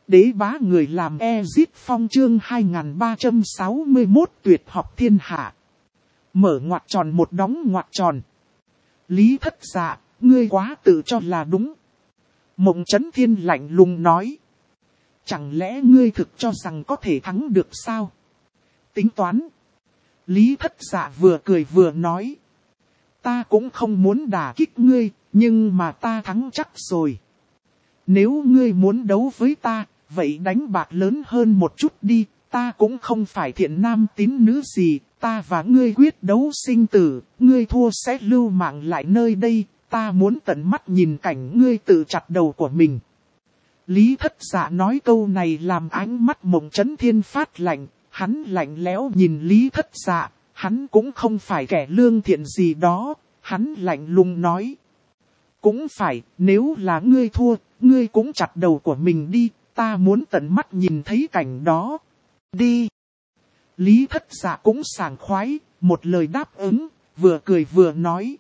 Đế bá người làm Ezit Phong chương 2361 tuyệt học thiên hạ. Mở ngoặc tròn một đóng ngoặc tròn. Lý Thất Dạ, ngươi quá tự cho là đúng. Mộng Chấn Thiên lạnh lùng nói. Chẳng lẽ ngươi thực cho rằng có thể thắng được sao? Tính toán. Lý Thất Dạ vừa cười vừa nói. Ta cũng không muốn đả kích ngươi, nhưng mà ta thắng chắc rồi. Nếu ngươi muốn đấu với ta, vậy đánh bạc lớn hơn một chút đi, ta cũng không phải thiện nam tín nữ gì, ta và ngươi quyết đấu sinh tử, ngươi thua sẽ lưu mạng lại nơi đây, ta muốn tận mắt nhìn cảnh ngươi tự chặt đầu của mình. Lý Thất Dạ nói câu này làm ánh mắt Mộng Chấn Thiên phát lạnh, hắn lạnh lẽo nhìn Lý Thất Dạ, hắn cũng không phải kẻ lương thiện gì đó, hắn lạnh lùng nói. Cũng phải, nếu là ngươi thua, ngươi cũng chặt đầu của mình đi, ta muốn tận mắt nhìn thấy cảnh đó. Đi! Lý Thất Dạ cũng sảng khoái, một lời đáp ứng, vừa cười vừa nói.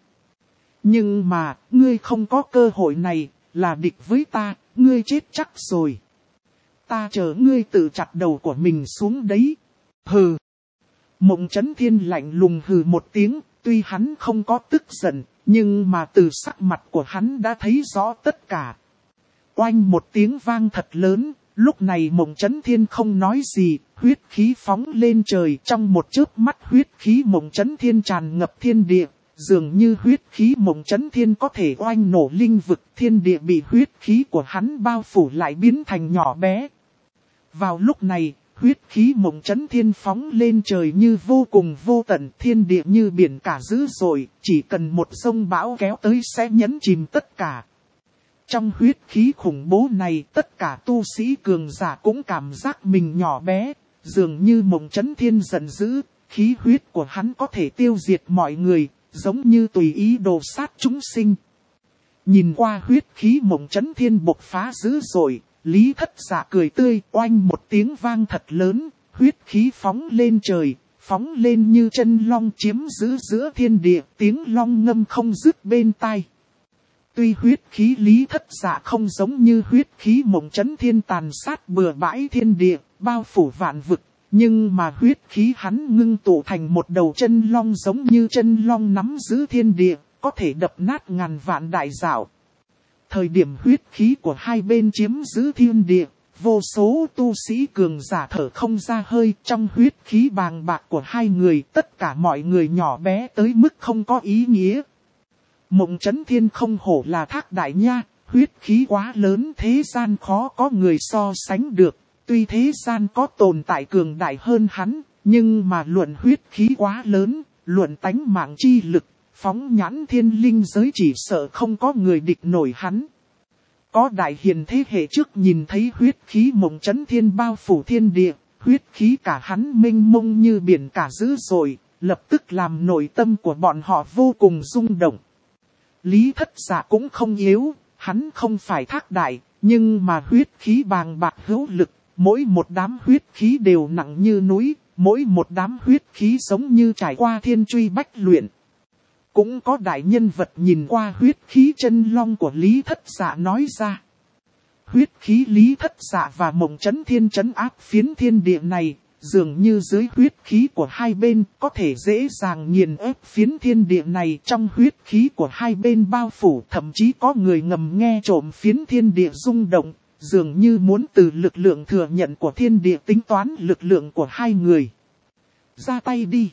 Nhưng mà, ngươi không có cơ hội này, là địch với ta, ngươi chết chắc rồi. Ta chờ ngươi tự chặt đầu của mình xuống đấy. Hừ! Mộng Chấn Thiên lạnh lùng hừ một tiếng, tuy hắn không có tức giận, nhưng mà từ sắc mặt của hắn đã thấy rõ tất cả. Oanh một tiếng vang thật lớn, lúc này Mộng Chấn Thiên không nói gì, huyết khí phóng lên trời, trong một chớp mắt huyết khí Mộng Chấn Thiên tràn ngập thiên địa, dường như huyết khí Mộng Chấn Thiên có thể oanh nổ linh vực, thiên địa bị huyết khí của hắn bao phủ lại biến thành nhỏ bé. Vào lúc này, huyết khí Mộng Chấn Thiên phóng lên trời như vô cùng vô tận, thiên địa như biển cả dữ dội, chỉ cần một sông bão kéo tới sẽ nhấn chìm tất cả. Trong huyết khí khủng bố này, tất cả tu sĩ cường giả cũng cảm giác mình nhỏ bé, dường như Mộng Chấn Thiên giận dữ, khí huyết của hắn có thể tiêu diệt mọi người, giống như tùy ý đồ sát chúng sinh. Nhìn qua huyết khí Mộng Chấn Thiên bộc phá dữ dội, Lý Thất Dạ cười tươi, oanh một tiếng vang thật lớn, huyết khí phóng lên trời, phóng lên như chân long chiếm giữ giữa thiên địa, tiếng long ngâm không dứt bên tai. Tuy huyết khí Lý Thất Dạ không giống như huyết khí Mộng Chấn Thiên tàn sát bừa bãi thiên địa, bao phủ vạn vực, nhưng mà huyết khí hắn ngưng tụ thành một đầu chân long giống như chân long nắm giữ thiên địa, có thể đập nát ngàn vạn đại dạo. Thời điểm huyết khí của hai bên chiếm giữ thiên địa, vô số tu sĩ cường giả thở không ra hơi, trong huyết khí bàng bạc của hai người, tất cả mọi người nhỏ bé tới mức không có ý nghĩa. Mộng Chấn Thiên không hổ là Thác Đại Nha, huyết khí quá lớn thế gian khó có người so sánh được, tuy thế gian có tồn tại cường đại hơn hắn, nhưng mà luận huyết khí quá lớn, luận tánh mạng chi lực, phóng nhãn thiên linh giới chỉ sợ không có người địch nổi hắn. Có đại hiền thế hệ trước nhìn thấy huyết khí Mộng Chấn Thiên bao phủ thiên địa, huyết khí cả hắn mênh mông như biển cả dữ dội, lập tức làm nội tâm của bọn họ vô cùng rung động. Lý Thất Dạ cũng không yếu, hắn không phải Thác Đại, nhưng mà huyết khí bàng bạc hữu lực, mỗi một đám huyết khí đều nặng như núi, mỗi một đám huyết khí giống như trải qua thiên truy bách luyện. Cũng có đại nhân vật nhìn qua huyết khí chân long của Lý Thất Dạ nói ra. Huyết khí Lý Thất Dạ và Mộng Chấn Thiên trấn áp phiến thiên địa này, dường như dưới huyết khí của hai bên có thể dễ dàng nghiền ép phiến thiên địa này, trong huyết khí của hai bên bao phủ, thậm chí có người ngầm nghe trộm phiến thiên địa rung động, dường như muốn từ lực lượng thừa nhận của thiên địa tính toán lực lượng của hai người. Ra tay đi.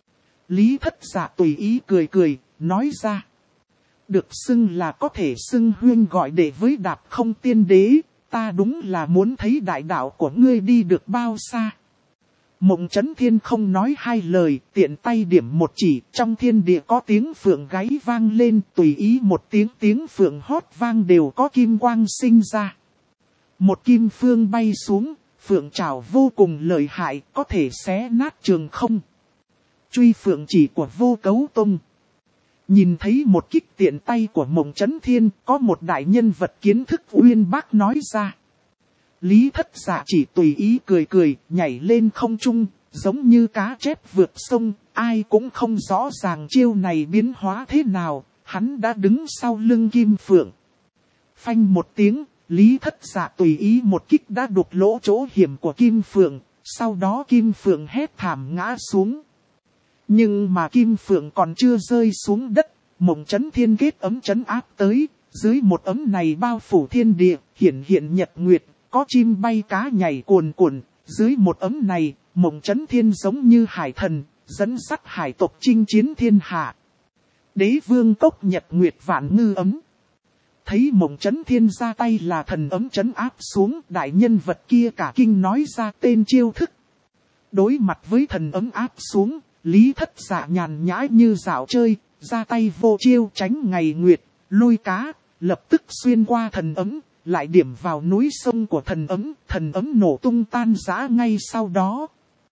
Lý Thất Dạ tùy ý cười cười, nói ra. Được xưng là có thể xưng huyên gọi đệ với Đạp Không Tiên Đế, ta đúng là muốn thấy đại đạo của ngươi đi được bao xa. Mộng Chấn Thiên không nói hai lời, tiện tay điểm một chỉ, trong thiên địa có tiếng phượng gáy vang lên, tùy ý một tiếng phượng hót vang đều có kim quang sinh ra. Một kim phương bay xuống, phượng trảo vô cùng lợi hại, có thể xé nát trường không. Truy phượng chỉ của Vô Cấu Tông. Nhìn thấy một kích tiện tay của Mộng Chấn Thiên, có một đại nhân vật kiến thức uyên bác nói ra. Lý Thất Dạ chỉ tùy ý cười cười, nhảy lên không trung, giống như cá chép vượt sông, ai cũng không rõ ràng chiêu này biến hóa thế nào, hắn đã đứng sau lưng kim phượng. Phanh một tiếng, Lý Thất Dạ tùy ý một kích đã đục lỗ chỗ hiểm của Kim Phượng, sau đó Kim Phượng hét thảm ngã xuống. Nhưng mà Kim Phượng còn chưa rơi xuống đất, Mộng Chấn Thiên kết ấm trấn áp tới, dưới một ấm này bao phủ thiên địa, hiển hiện nhật nguyệt, có chim bay cá nhảy cuồn cuộn, dưới một ấm này, Mộng Chấn Thiên giống như hải thần, dẫn dắt hải tộc chinh chiến thiên hạ. Đế vương cốc nhật nguyệt vạn ngư ấm. Thấy Mộng Chấn Thiên ra tay là thần ấm trấn áp xuống, đại nhân vật kia cả kinh nói ra tên chiêu thức. Đối mặt với thần ấm áp xuống, Lý Thất Dạ nhàn nhã như dạo chơi, ra tay vô chiêu tránh ngày nguyệt, lôi cá, lập tức xuyên qua thần ấm, lại điểm vào núi sông của thần ấm nổ tung tan rã ngay sau đó.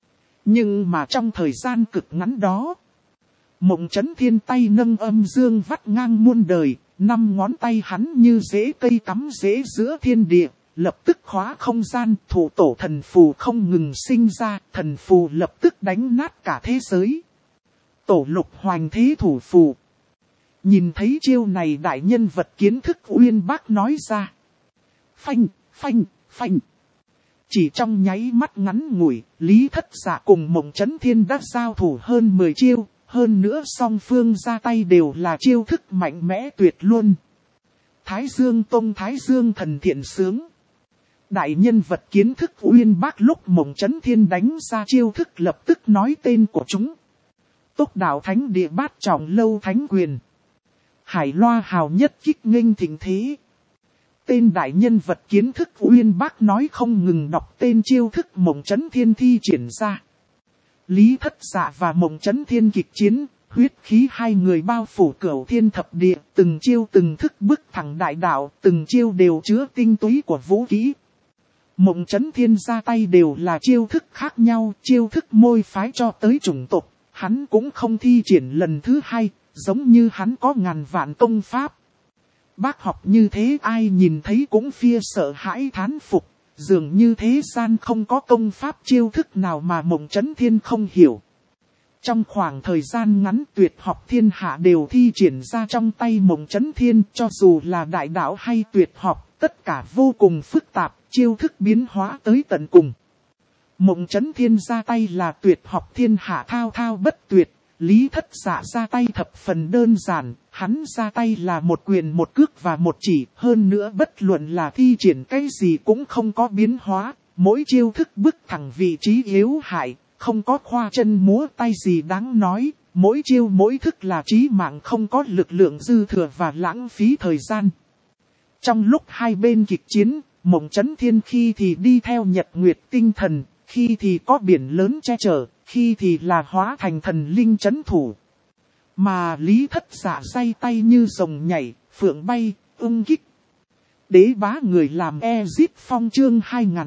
Nhưng mà trong thời gian cực ngắn đó, Mộng Chấn Thiên tay nâng âm dương vắt ngang muôn đời, 5 ngón tay hắn như rễ cây cắm rễ giữa thiên địa, lập tức khóa không gian, thủ tổ thần phù không ngừng sinh ra, thần phù lập tức đánh nát cả thế giới. Tổ lục hoành thế thủ phù. Nhìn thấy chiêu này đại nhân vật kiến thức uyên bác nói ra. Phanh, phanh, phanh. Chỉ trong nháy mắt ngắn ngủi, Lý Thất Dạ cùng Mộng Chấn Thiên đã giao thủ hơn 10 chiêu. Hơn nữa song phương ra tay đều là chiêu thức mạnh mẽ tuyệt luôn. Thái Dương Tông Thái Dương thần thiện sướng. Đại nhân vật kiến thức uyên bác lúc Mộng Chấn Thiên đánh ra chiêu thức lập tức nói tên của chúng. Tốc đạo thánh địa bát trọng lâu thánh quyền. Hải loa hào nhất kích nghênh thịnh thế. Tên đại nhân vật kiến thức uyên bác nói không ngừng đọc tên chiêu thức Mộng Chấn Thiên thi triển ra. Lý Thất Dạ và Mộng Chấn Thiên kịch chiến, huyết khí hai người bao phủ cửu thiên thập địa, từng chiêu từng thức bước thẳng đại đạo, từng chiêu đều chứa tinh túy của vũ khí. Mộng Chấn Thiên ra tay đều là chiêu thức khác nhau, chiêu thức môi phái cho tới chủng tộc, hắn cũng không thi triển lần thứ hai, giống như hắn có ngàn vạn công pháp. Bác học như thế ai nhìn thấy cũng phia sợ hãi thán phục. Dường như thế gian không có công pháp chiêu thức nào mà Mộng Chấn Thiên không hiểu. Trong khoảng thời gian ngắn tuyệt học thiên hạ đều thi triển ra trong tay Mộng Chấn Thiên, cho dù là đại đạo hay tuyệt học, tất cả vô cùng phức tạp, chiêu thức biến hóa tới tận cùng. Mộng Chấn Thiên ra tay là tuyệt học thiên hạ thao thao bất tuyệt, Lý Thất Dạ ra tay thập phần đơn giản, hắn ra tay là một quyền một cước và một chỉ, hơn nữa bất luận là thi triển cái gì cũng không có biến hóa, mỗi chiêu thức bước thẳng vị trí yếu hại, không có khoa chân múa tay gì đáng nói, mỗi chiêu mỗi thức là chí mạng không có lực lượng dư thừa và lãng phí thời gian. Trong lúc hai bên kịch chiến, Mộng Chấn Thiên khi thì đi theo nhật nguyệt tinh thần, khi thì có biển lớn che chở, khi thì là hóa thành thần linh chấn thủ. Mà Lý Thất Dạ day tay như rồng nhảy, phượng bay, ưng kích. Đế bá người làm Ezit Phong chương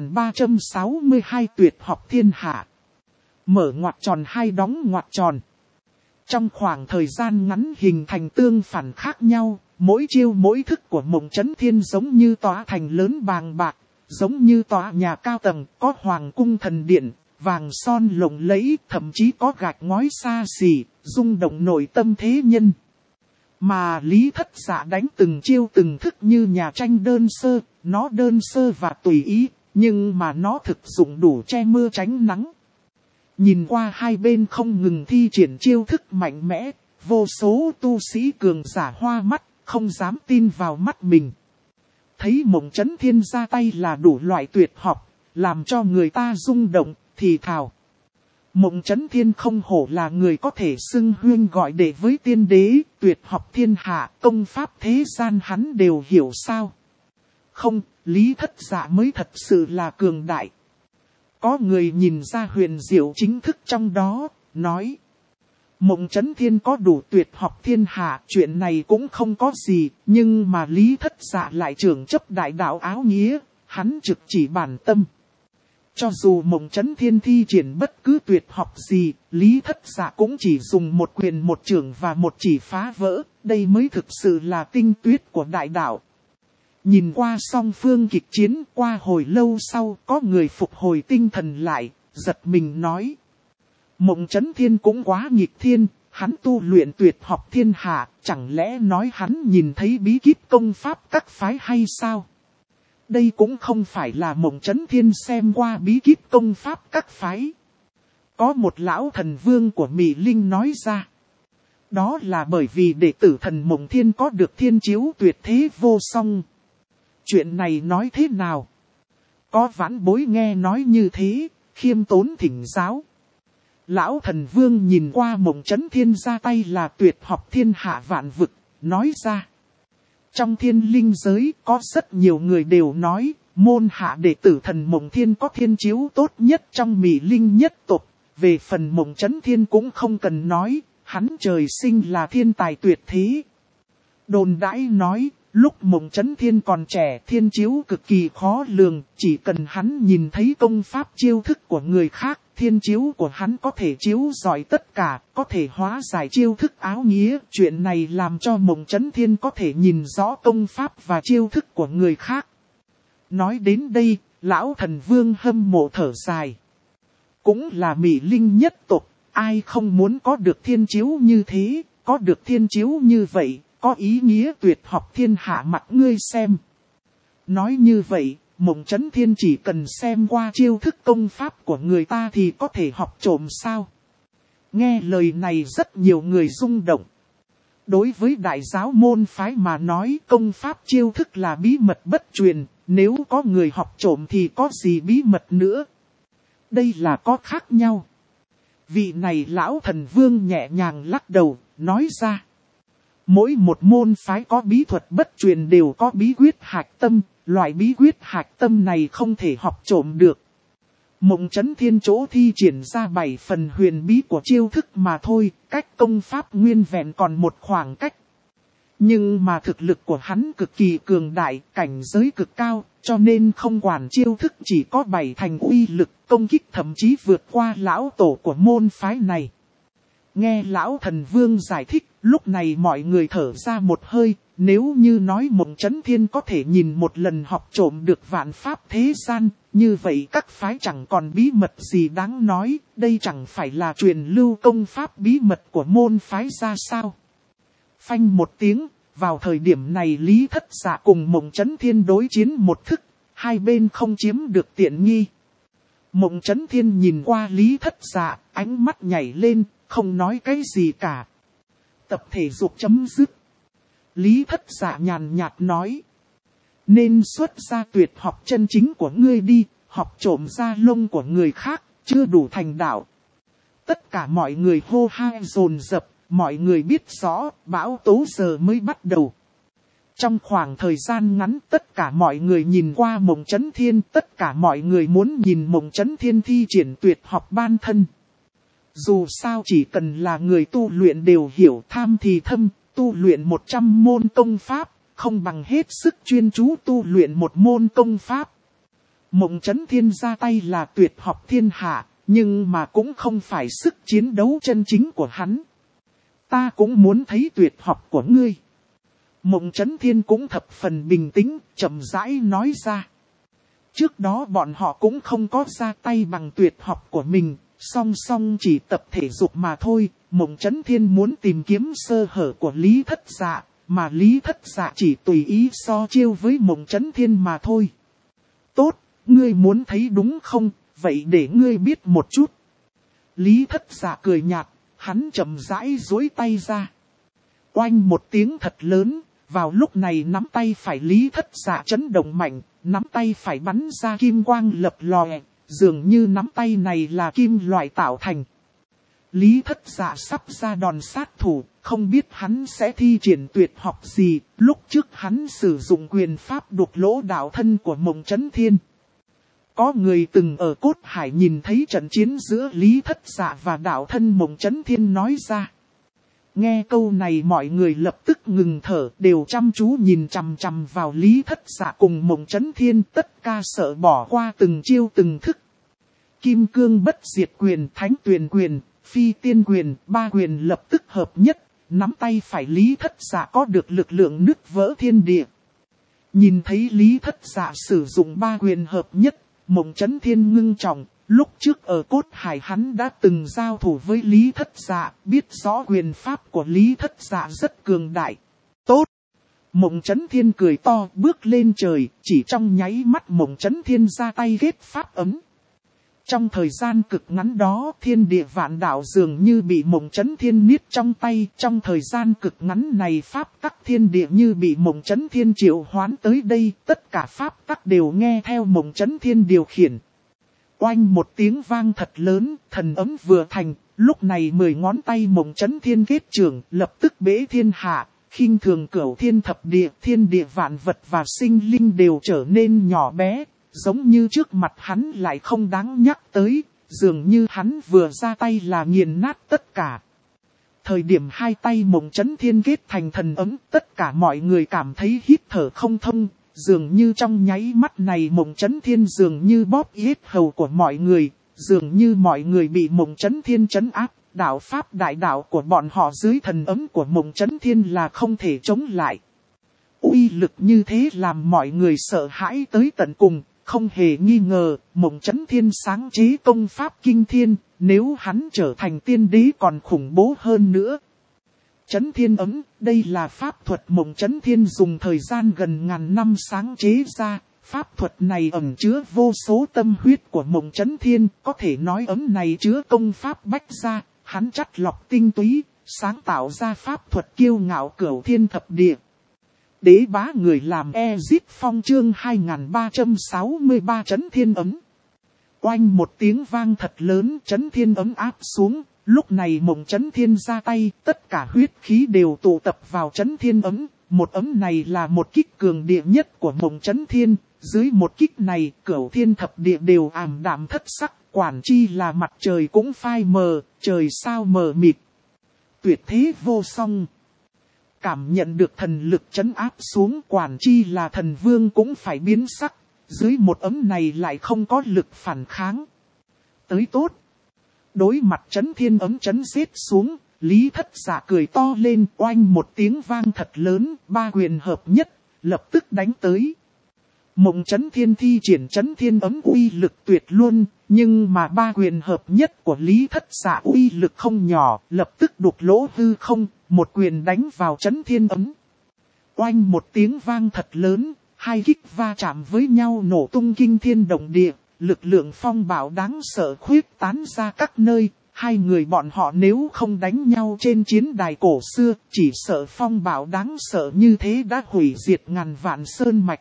2362 tuyệt học thiên hạ. Mở ngoặc tròn hai đóng ngoặc tròn. Trong khoảng thời gian ngắn hình thành tương phản khác nhau, mỗi chiêu mỗi thức của Mộng Chấn Thiên giống như tòa thành lớn bàng bạc, giống như tòa nhà cao tầng, có hoàng cung thần điện, vàng son lộng lẫy, thậm chí có gạch ngói xa xỉ, rung động nội tâm thế nhân. Mà Lý Thất Dạ đánh từng chiêu từng thức như nhà tranh đơn sơ, nó đơn sơ và tùy ý, nhưng mà nó thực dụng đủ che mưa tránh nắng. Nhìn qua hai bên không ngừng thi triển chiêu thức mạnh mẽ, vô số tu sĩ cường giả hoa mắt, không dám tin vào mắt mình. Thấy Mộng Chấn Thiên ra tay là đủ loại tuyệt học, làm cho người ta rung động, thì thào. Mộng Chấn Thiên không hổ là người có thể xưng huyên gọi đệ với tiên đế, tuyệt học thiên hạ, công pháp thế gian hắn đều hiểu sao. Không, Lý Thất Dạ mới thật sự là cường đại. Có người nhìn ra huyền diệu chính thức trong đó, nói. Mộng Chấn Thiên có đủ tuyệt học thiên hạ, chuyện này cũng không có gì, nhưng mà Lý Thất Dạ lại trưởng chấp đại đạo áo nghĩa, hắn trực chỉ bản tâm. Cho dù Mộng Chấn Thiên thi triển bất cứ tuyệt học gì, Lý Thất Dạ cũng chỉ dùng một quyền một chưởng và một chỉ phá vỡ, đây mới thực sự là tinh tuyết của đại đạo. Nhìn qua song phương kịch chiến qua hồi lâu sau, có người phục hồi tinh thần lại, giật mình nói. Mộng Chấn Thiên cũng quá nghịch thiên, hắn tu luyện tuyệt học thiên hạ, chẳng lẽ nói hắn nhìn thấy bí kíp công pháp các phái hay sao? Đây cũng không phải là Mộng Chấn Thiên xem qua bí kíp công pháp các phái. Có một lão thần vương của Mị Linh nói ra. Đó là bởi vì đệ tử thần Mộng Thiên có được thiên chiếu tuyệt thế vô song. Chuyện này nói thế nào? Có vãn bối nghe nói như thế, khiêm tốn thỉnh giáo. Lão thần vương nhìn qua Mộng Chấn Thiên ra tay là tuyệt học thiên hạ vạn vực, nói ra. Trong thiên linh giới có rất nhiều người đều nói, môn hạ đệ tử thần Mộng Thiên có thiên chiếu tốt nhất trong Mị Linh nhất tộc. Về phần Mộng Chấn Thiên cũng không cần nói, hắn trời sinh là thiên tài tuyệt thế. Đồn đãi nói, lúc Mộng Chấn Thiên còn trẻ thiên chiếu cực kỳ khó lường, chỉ cần hắn nhìn thấy công pháp chiêu thức của người khác, thiên chiếu của hắn có thể chiếu rọi tất cả, có thể hóa giải chiêu thức áo nghĩa. Chuyện này làm cho Mộng Chấn Thiên có thể nhìn rõ công pháp và chiêu thức của người khác. Nói đến đây, lão thần vương hâm mộ thở dài. Cũng là Mị Linh nhất tộc, ai không muốn có được thiên chiếu như thế, có được thiên chiếu như vậy, có ý nghĩa tuyệt học thiên hạ mặt ngươi xem. Nói như vậy, Mộng Chấn Thiên chỉ cần xem qua chiêu thức công pháp của người ta thì có thể học trộm sao? Nghe lời này rất nhiều người rung động. Đối với đại giáo môn phái mà nói công pháp chiêu thức là bí mật bất truyền, nếu có người học trộm thì có gì bí mật nữa? Đây là có khác nhau. Vị này lão thần vương nhẹ nhàng lắc đầu, nói ra. Mỗi một môn phái có bí thuật bất truyền đều có bí quyết hạch tâm, loại bí quyết hạch tâm này không thể học trộm được. Mộng Chấn Thiên chỗ thi triển ra 7 phần huyền bí của chiêu thức mà thôi, cách công pháp nguyên vẹn còn một khoảng cách. Nhưng mà thực lực của hắn cực kỳ cường đại, cảnh giới cực cao, cho nên không quản chiêu thức chỉ có 7 thành uy lực, công kích thậm chí vượt qua lão tổ của môn phái này. Nghe lão thần vương giải thích, lúc này mọi người thở ra một hơi, nếu như nói Mộng Chấn Thiên có thể nhìn một lần học trộm được vạn pháp thế gian, như vậy các phái chẳng còn bí mật gì đáng nói, đây chẳng phải là truyền lưu công pháp bí mật của môn phái ra sao. Phanh một tiếng, vào thời điểm này Lý Thất Dạ cùng Mộng Chấn Thiên đối chiến một thức, hai bên không chiếm được tiện nghi. Mộng Chấn Thiên nhìn qua Lý Thất Dạ, ánh mắt nhảy lên, không nói cái gì cả. Tập thể dục chấm dứt. Lý Thất Dạ nhàn nhạt nói. Nên xuất ra tuyệt học chân chính của ngươi đi, học trộm da lông của người khác, chưa đủ thành đạo. Tất cả mọi người hô hai dồn dập, mọi người biết rõ, bão tố giờ mới bắt đầu. Trong khoảng thời gian ngắn tất cả mọi người nhìn qua Mộng Chấn Thiên, tất cả mọi người muốn nhìn Mộng Chấn Thiên thi triển tuyệt học ban thân. Dù sao chỉ cần là người tu luyện đều hiểu tham thì thâm, tu luyện 100 môn công pháp, không bằng hết sức chuyên chú tu luyện một môn công pháp. Mộng Chấn Thiên ra tay là tuyệt học thiên hạ, nhưng mà cũng không phải sức chiến đấu chân chính của hắn. Ta cũng muốn thấy tuyệt học của ngươi. Mộng Chấn Thiên cũng thập phần bình tĩnh, chậm rãi nói ra. Trước đó bọn họ cũng không có ra tay bằng tuyệt học của mình, song song chỉ tập thể dục mà thôi. Mộng Chấn Thiên muốn tìm kiếm sơ hở của Lý Thất Dạ, mà Lý Thất Dạ chỉ tùy ý so chiêu với Mộng Chấn Thiên mà thôi. Tốt, ngươi muốn thấy đúng không? Vậy để ngươi biết một chút. Lý Thất Dạ cười nhạt, hắn chậm rãi duỗi tay ra. Oanh một tiếng thật lớn, vào lúc này nắm tay phải Lý Thất Dạ chấn động mạnh, nắm tay phải bắn ra kim quang lập lòe, dường như nắm tay này là kim loại tạo thành. Lý Thất Dạ sắp ra đòn sát thủ, không biết hắn sẽ thi triển tuyệt học gì, lúc trước hắn sử dụng quyền pháp đục lỗ đạo thân của Mộng Chấn Thiên. Có người từng ở Cốt Hải nhìn thấy trận chiến giữa Lý Thất Dạ và đạo thân Mộng Chấn Thiên nói ra. Nghe câu này mọi người lập tức ngừng thở, đều chăm chú nhìn chằm chằm vào Lý Thất Dạ cùng Mộng Chấn Thiên, tất cả sợ bỏ qua từng chiêu từng thức. Kim cương bất diệt quyền, thánh tuyền quyền, phi tiên quyền, ba quyền lập tức hợp nhất, nắm tay phải Lý Thất Dạ có được lực lượng nứt vỡ thiên địa. Nhìn thấy Lý Thất Dạ sử dụng ba quyền hợp nhất, Mộng Chấn Thiên ngưng trọng. Lúc trước ở Cốt Hải hắn đã từng giao thủ với Lý Thất Dạ, biết rõ quyền pháp của Lý Thất Dạ rất cường đại. Tốt! Mộng Chấn Thiên cười to bước lên trời, chỉ trong nháy mắt Mộng Chấn Thiên ra tay kết pháp ấm. Trong thời gian cực ngắn đó, thiên địa vạn đạo dường như bị Mộng Chấn Thiên niết trong tay. Trong thời gian cực ngắn này pháp tắc thiên địa như bị Mộng Chấn Thiên triệu hoán tới đây. Tất cả pháp tắc đều nghe theo Mộng Chấn Thiên điều khiển. Oanh một tiếng vang thật lớn, thần ấm vừa thành. Lúc này 10 ngón tay Mộng Chấn Thiên kết trưởng, lập tức bế thiên hạ. Khinh thường cửu thiên thập địa, thiên địa vạn vật và sinh linh đều trở nên nhỏ bé. Giống như trước mặt hắn lại không đáng nhắc tới, dường như hắn vừa ra tay là nghiền nát tất cả. Thời điểm hai tay Mộng Chấn Thiên kết thành thần ấm, tất cả mọi người cảm thấy hít thở không thông, dường như trong nháy mắt này Mộng Chấn Thiên dường như bóp yết hầu của mọi người, dường như mọi người bị Mộng Chấn Thiên trấn áp, đạo pháp đại đạo của bọn họ dưới thần ấm của Mộng Chấn Thiên là không thể chống lại. Uy lực như thế làm mọi người sợ hãi tới tận cùng. Không hề nghi ngờ, Mộng Chấn Thiên sáng chế công pháp kinh thiên, nếu hắn trở thành tiên đế còn khủng bố hơn nữa. Chấn Thiên ấm, đây là pháp thuật Mộng Chấn Thiên dùng thời gian gần ngàn năm sáng chế ra. Pháp thuật này ẩn chứa vô số tâm huyết của Mộng Chấn Thiên, có thể nói ấm này chứa công pháp bách gia, hắn chắt lọc tinh túy, sáng tạo ra pháp thuật kiêu ngạo cửu thiên thập địa. Đế bá người làm Ezit Phong chương 2363 Chấn Thiên ấm. Oanh một tiếng vang thật lớn, Chấn Thiên ấm áp xuống. Lúc này Mộng Chấn Thiên ra tay, tất cả huyết khí đều tụ tập vào Chấn Thiên ấm. Một ấm này là một kích cường địa nhất của Mộng Chấn Thiên. Dưới một kích này, cửu thiên thập địa đều ảm đạm thất sắc. Quản chi là mặt trời cũng phai mờ, trời sao mờ mịt. Tuyệt thế vô song. Cảm nhận được thần lực trấn áp xuống, quản chi là thần vương cũng phải biến sắc. Dưới một ấm này lại không có lực phản kháng. Tới tốt. Đối mặt Chấn Thiên ấm chấn giết xuống, Lý Thất Dạ cười to lên, oanh một tiếng vang thật lớn, ba quyền hợp nhất, lập tức đánh tới. Mộng Chấn Thiên thi triển Chấn Thiên ấm uy lực tuyệt luôn, nhưng mà ba quyền hợp nhất của Lý Thất Dạ uy lực không nhỏ, lập tức đục lỗ hư không, một quyền đánh vào Chấn Thiên ấm. Oanh một tiếng vang thật lớn, hai kích va chạm với nhau nổ tung kinh thiên động địa, lực lượng phong bạo đáng sợ khuyết tán ra các nơi. Hai người bọn họ nếu không đánh nhau trên chiến đài cổ xưa, chỉ sợ phong bạo đáng sợ như thế đã hủy diệt ngàn vạn sơn mạch.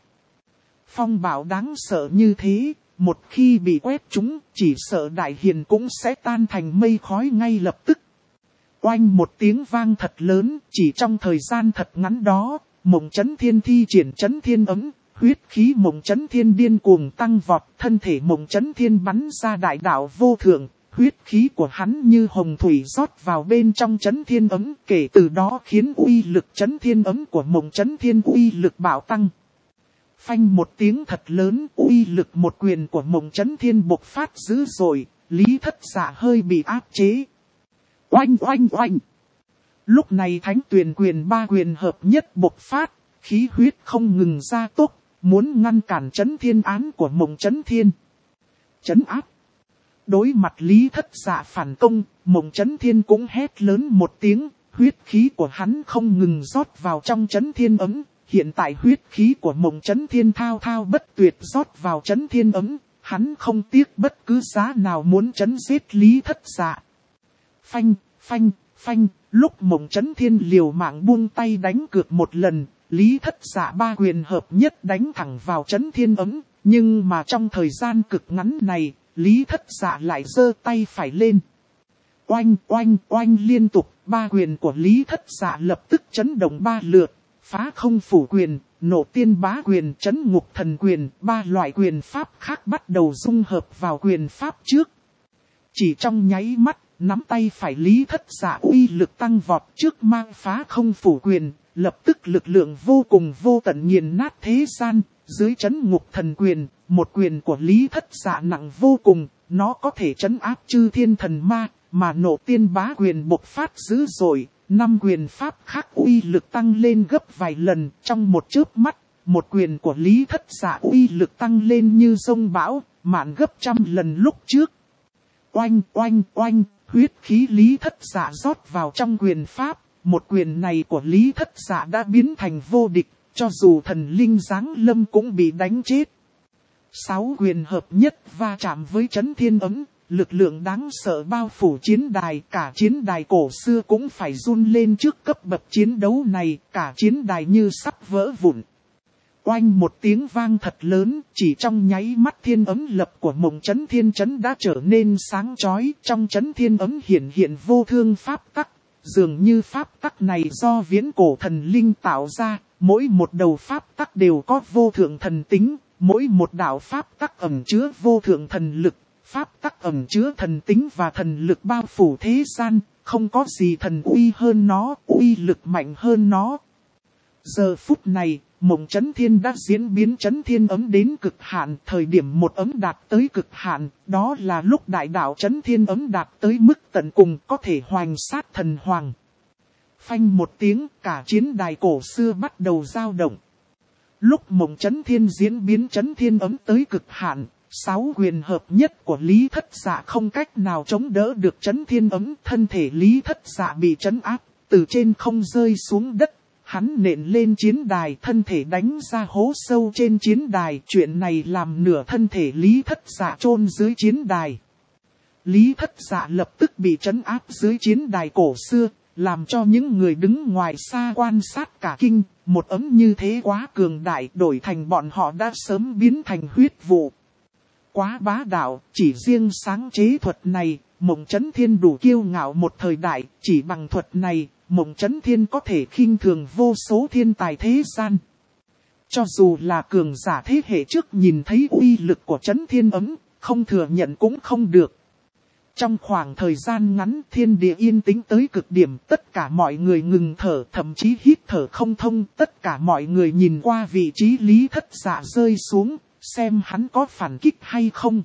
Phong bạo đáng sợ như thế, một khi bị quét trúng, chỉ sợ đại hiền cũng sẽ tan thành mây khói ngay lập tức. Oanh một tiếng vang thật lớn, chỉ trong thời gian thật ngắn đó, Mộng Chấn Thiên thi triển Chấn Thiên ấm, huyết khí Mộng Chấn Thiên điên cuồng tăng vọt, thân thể Mộng Chấn Thiên bắn ra đại đạo vô thượng, huyết khí của hắn như hồng thủy rót vào bên trong Chấn Thiên ấm, kể từ đó khiến uy lực Chấn Thiên ấm của Mộng Chấn Thiên uy lực bạo tăng. Phanh một tiếng thật lớn, uy lực một quyền của Mộng Chấn Thiên bộc phát dữ dội, Lý Thất Dạ hơi bị áp chế. Oanh oanh oanh. Lúc này Thánh Tuyền quyền ba quyền hợp nhất bộc phát, khí huyết không ngừng ra tốc, muốn ngăn cản Chấn Thiên án của Mộng Chấn Thiên. Chấn áp. Đối mặt Lý Thất Dạ phản công, Mộng Chấn Thiên cũng hét lớn một tiếng, huyết khí của hắn không ngừng rót vào trong Chấn Thiên ấm. Hiện tại huyết khí của Mộng Chấn Thiên thao thao bất tuyệt rót vào Chấn Thiên ấm, hắn không tiếc bất cứ giá nào muốn chấn giết Lý Thất Dạ. Phanh, phanh, phanh, lúc Mộng Chấn Thiên liều mạng buông tay đánh cược một lần, Lý Thất Dạ ba quyền hợp nhất đánh thẳng vào Chấn Thiên ấm, nhưng mà trong thời gian cực ngắn này, Lý Thất Dạ lại giơ tay phải lên. Oanh, oanh, oanh liên tục, ba quyền của Lý Thất Dạ lập tức chấn động ba lượt. Phá không phủ quyền, nổ tiên bá quyền, chấn ngục thần quyền, ba loại quyền pháp khác bắt đầu dung hợp vào quyền pháp trước. Chỉ trong nháy mắt, nắm tay phải Lý Thất Dạ uy lực tăng vọt trước mang phá không phủ quyền, lập tức lực lượng vô cùng vô tận nghiền nát thế gian, dưới chấn ngục thần quyền, một quyền của Lý Thất Dạ nặng vô cùng, nó có thể chấn áp chư thiên thần ma, mà nổ tiên bá quyền bộc phát dữ dội. 5 quyền pháp khác uy lực tăng lên gấp vài lần, trong một chớp mắt, một quyền của Lý Thất Dạ uy lực tăng lên như sông bão, mạn gấp trăm lần lúc trước. Oanh oanh oanh, huyết khí Lý Thất Dạ rót vào trong quyền pháp, một quyền này của Lý Thất Dạ đã biến thành vô địch, cho dù thần linh giáng lâm cũng bị đánh chết. 6 quyền hợp nhất va chạm với chấn thiên ấm, lực lượng đáng sợ bao phủ chiến đài, cả chiến đài cổ xưa cũng phải run lên trước cấp bậc chiến đấu này, cả chiến đài như sắp vỡ vụn. Oanh một tiếng vang thật lớn, chỉ trong nháy mắt thiên ấm lập của mộng chấn thiên chấn đã trở nên sáng chói, trong chấn thiên ấm hiện vô thương pháp tắc, dường như pháp tắc này do viễn cổ thần linh tạo ra, mỗi một đầu pháp tắc đều có vô thượng thần tính, mỗi một đạo pháp tắc ẩn chứa vô thượng thần lực, pháp tắc ẩn chứa thần tính và thần lực bao phủ thế gian, không có gì thần uy hơn nó, uy lực mạnh hơn nó. Giờ phút này, mộng chấn thiên đã diễn biến chấn thiên ấm đến cực hạn, thời điểm một ấm đạt tới cực hạn, đó là lúc đại đạo chấn thiên ấm đạt tới mức tận cùng có thể hoành sát thần hoàng. Phanh một tiếng, cả chiến đài cổ xưa bắt đầu dao động. Lúc mộng chấn thiên diễn biến chấn thiên ấm tới cực hạn, 6 quyền hợp nhất của Lý Thất Dạ không cách nào chống đỡ được chấn thiên ấm, thân thể Lý Thất Dạ bị trấn áp, từ trên không rơi xuống đất. Hắn nện lên chiến đài, thân thể đánh ra hố sâu trên chiến đài, chuyện này làm nửa thân thể Lý Thất Dạ chôn dưới chiến đài. Lý Thất Dạ lập tức bị trấn áp dưới chiến đài cổ xưa, làm cho những người đứng ngoài xa quan sát cả kinh, một ấm như thế quá cường đại, đổi thành bọn họ đã sớm biến thành huyết vụ. Quá bá đạo, chỉ riêng sáng chế thuật này, mộng chấn thiên đủ kiêu ngạo một thời đại, chỉ bằng thuật này, mộng chấn thiên có thể khinh thường vô số thiên tài thế gian. Cho dù là cường giả thế hệ trước nhìn thấy uy lực của chấn thiên ấm, không thừa nhận cũng không được. Trong khoảng thời gian ngắn thiên địa yên tĩnh tới cực điểm, tất cả mọi người ngừng thở, thậm chí hít thở không thông, tất cả mọi người nhìn qua vị trí Lý Thất Dạ rơi xuống, xem hắn có phản kích hay không.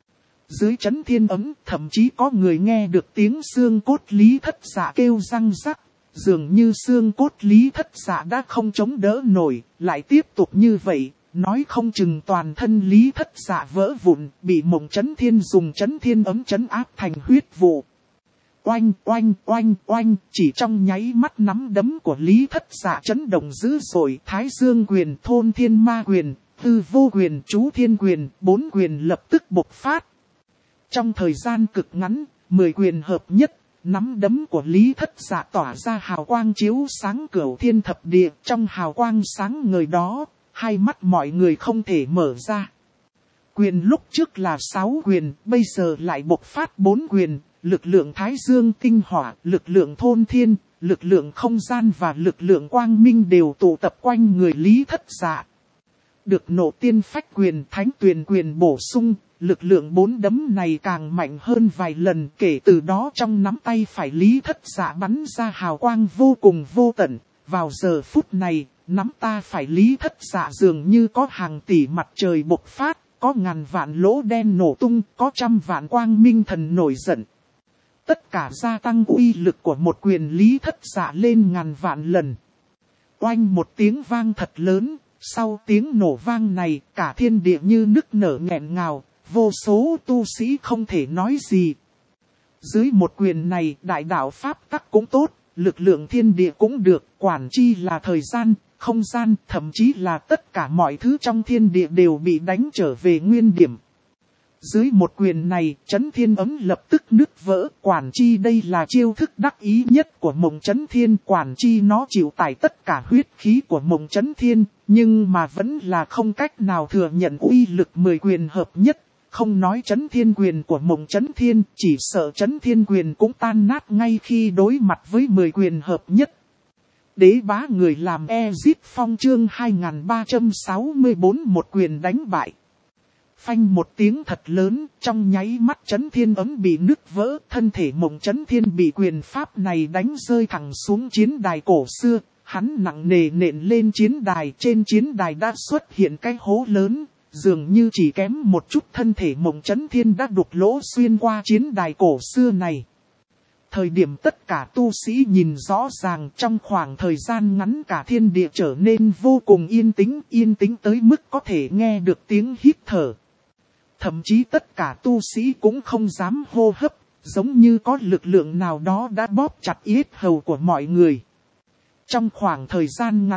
Dưới chấn thiên ấm, thậm chí có người nghe được tiếng xương cốt Lý Thất Dạ kêu răng rắc, dường như xương cốt Lý Thất Dạ đã không chống đỡ nổi, lại tiếp tục như vậy, nói không chừng toàn thân Lý Thất Dạ vỡ vụn, bị mộng chấn thiên dùng chấn thiên ấm chấn áp thành huyết vụ. Oanh oanh oanh oanh, chỉ trong nháy mắt nắm đấm của Lý Thất Dạ chấn động dữ dội, Thái Dương quyền, Thôn Thiên Ma quyền, Tư Vô quyền, Chú Thiên quyền, 4 quyền lập tức bộc phát. Trong thời gian cực ngắn, 10 quyền hợp nhất, nắm đấm của Lý Thất Dạ tỏa ra hào quang chiếu sáng cửu thiên thập địa, trong hào quang sáng ngời đó, hai mắt mọi người không thể mở ra. Quyền lúc trước là 6 quyền, bây giờ lại bộc phát 4 quyền, lực lượng Thái Dương tinh hỏa, lực lượng thôn thiên, lực lượng không gian và lực lượng quang minh đều tụ tập quanh người Lý Thất Dạ. Được nộ tiên phách quyền, thánh tuyền quyền bổ sung, lực lượng 4 đấm này càng mạnh hơn vài lần, kể từ đó trong nắm tay phải Lý Thất Dạ bắn ra hào quang vô cùng vô tận. Vào giờ phút này, nắm ta phải Lý Thất Dạ dường như có hàng tỷ mặt trời bộc phát, có ngàn vạn lỗ đen nổ tung, có trăm vạn quang minh thần nổi giận. Tất cả gia tăng uy lực của một quyền Lý Thất Dạ lên ngàn vạn lần. Oanh một tiếng vang thật lớn, sau tiếng nổ vang này, cả thiên địa như nức nở nghẹn ngào, vô số tu sĩ không thể nói gì. Dưới một quyền này, đại đạo pháp tắc cũng tốt, lực lượng thiên địa cũng được, quản chi là thời gian, không gian, thậm chí là tất cả mọi thứ trong thiên địa đều bị đánh trở về nguyên điểm. Dưới một quyền này, chấn thiên ấm lập tức nứt vỡ, quản chi đây là chiêu thức đắc ý nhất của mộng chấn thiên, quản chi nó chịu tải tất cả huyết khí của mộng chấn thiên, nhưng mà vẫn là không cách nào thừa nhận uy lực 10 quyền hợp nhất. Không nói chấn thiên quyền của mộng chấn thiên, chỉ sợ chấn thiên quyền cũng tan nát ngay khi đối mặt với 10 quyền hợp nhất. Đế bá người làm Ezit Phong chương 2364 một quyền đánh bại. Phanh một tiếng thật lớn, trong nháy mắt chấn thiên ấm bị nứt vỡ, thân thể mộng chấn thiên bị quyền pháp này đánh rơi thẳng xuống chiến đài cổ xưa, hắn nặng nề nện lên chiến đài, trên chiến đài đã xuất hiện cái hố lớn, dường như chỉ kém một chút thân thể mộng chấn thiên đã đục lỗ xuyên qua chiến đài cổ xưa này. Thời điểm tất cả tu sĩ nhìn rõ ràng trong khoảng thời gian ngắn cả thiên địa trở nên vô cùng yên tĩnh tới mức có thể nghe được tiếng hít thở. Thậm chí tất cả tu sĩ cũng không dám hô hấp, giống như có lực lượng nào đó đã bóp chặt yết hầu của mọi người. Trong khoảng thời gian ngắn,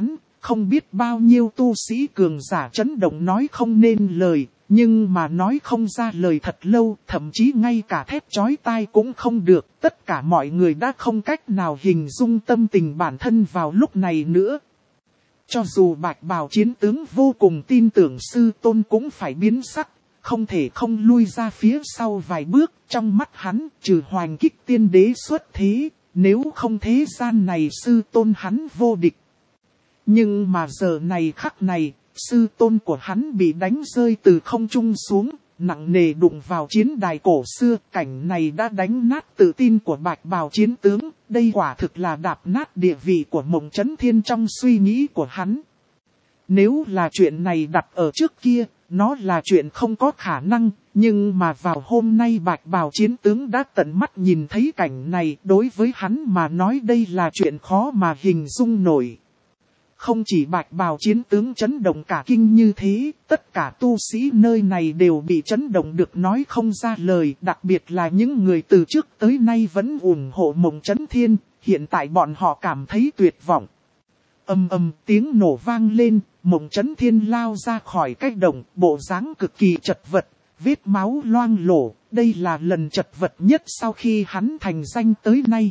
không biết bao nhiêu tu sĩ cường giả chấn động nói không nên lời, nhưng mà nói không ra lời thật lâu, thậm chí ngay cả thét chói tai cũng không được, tất cả mọi người đã không cách nào hình dung tâm tình bản thân vào lúc này nữa. Cho dù bạch bào chiến tướng vô cùng tin tưởng sư tôn cũng phải biến sắc, không thể không lui ra phía sau vài bước, trong mắt hắn trừ hoành kích tiên đế xuất thế, nếu không thế gian này sư tôn hắn vô địch. Nhưng mà giờ này khắc này, sư tôn của hắn bị đánh rơi từ không trung xuống, nặng nề đụng vào chiến đài cổ xưa, cảnh này đã đánh nát tự tin của bạch bào chiến tướng, đây quả thực là đạp nát địa vị của Mộng Chấn Thiên trong suy nghĩ của hắn. Nếu là chuyện này đặt ở trước kia, nó là chuyện không có khả năng, nhưng mà vào hôm nay bạch bào chiến tướng đã tận mắt nhìn thấy cảnh này, đối với hắn mà nói đây là chuyện khó mà hình dung nổi. Không chỉ bạch bào chiến tướng chấn động cả kinh như thế, tất cả tu sĩ nơi này đều bị chấn động được nói không ra lời, đặc biệt là những người từ trước tới nay vẫn ủng hộ Mộng Chấn Thiên, hiện tại bọn họ cảm thấy tuyệt vọng. Ầm ầm tiếng nổ vang lên, Mộng Chấn Thiên lao ra khỏi cái động, bộ dáng cực kỳ chật vật, vết máu loang lổ, đây là lần chật vật nhất sau khi hắn thành danh tới nay.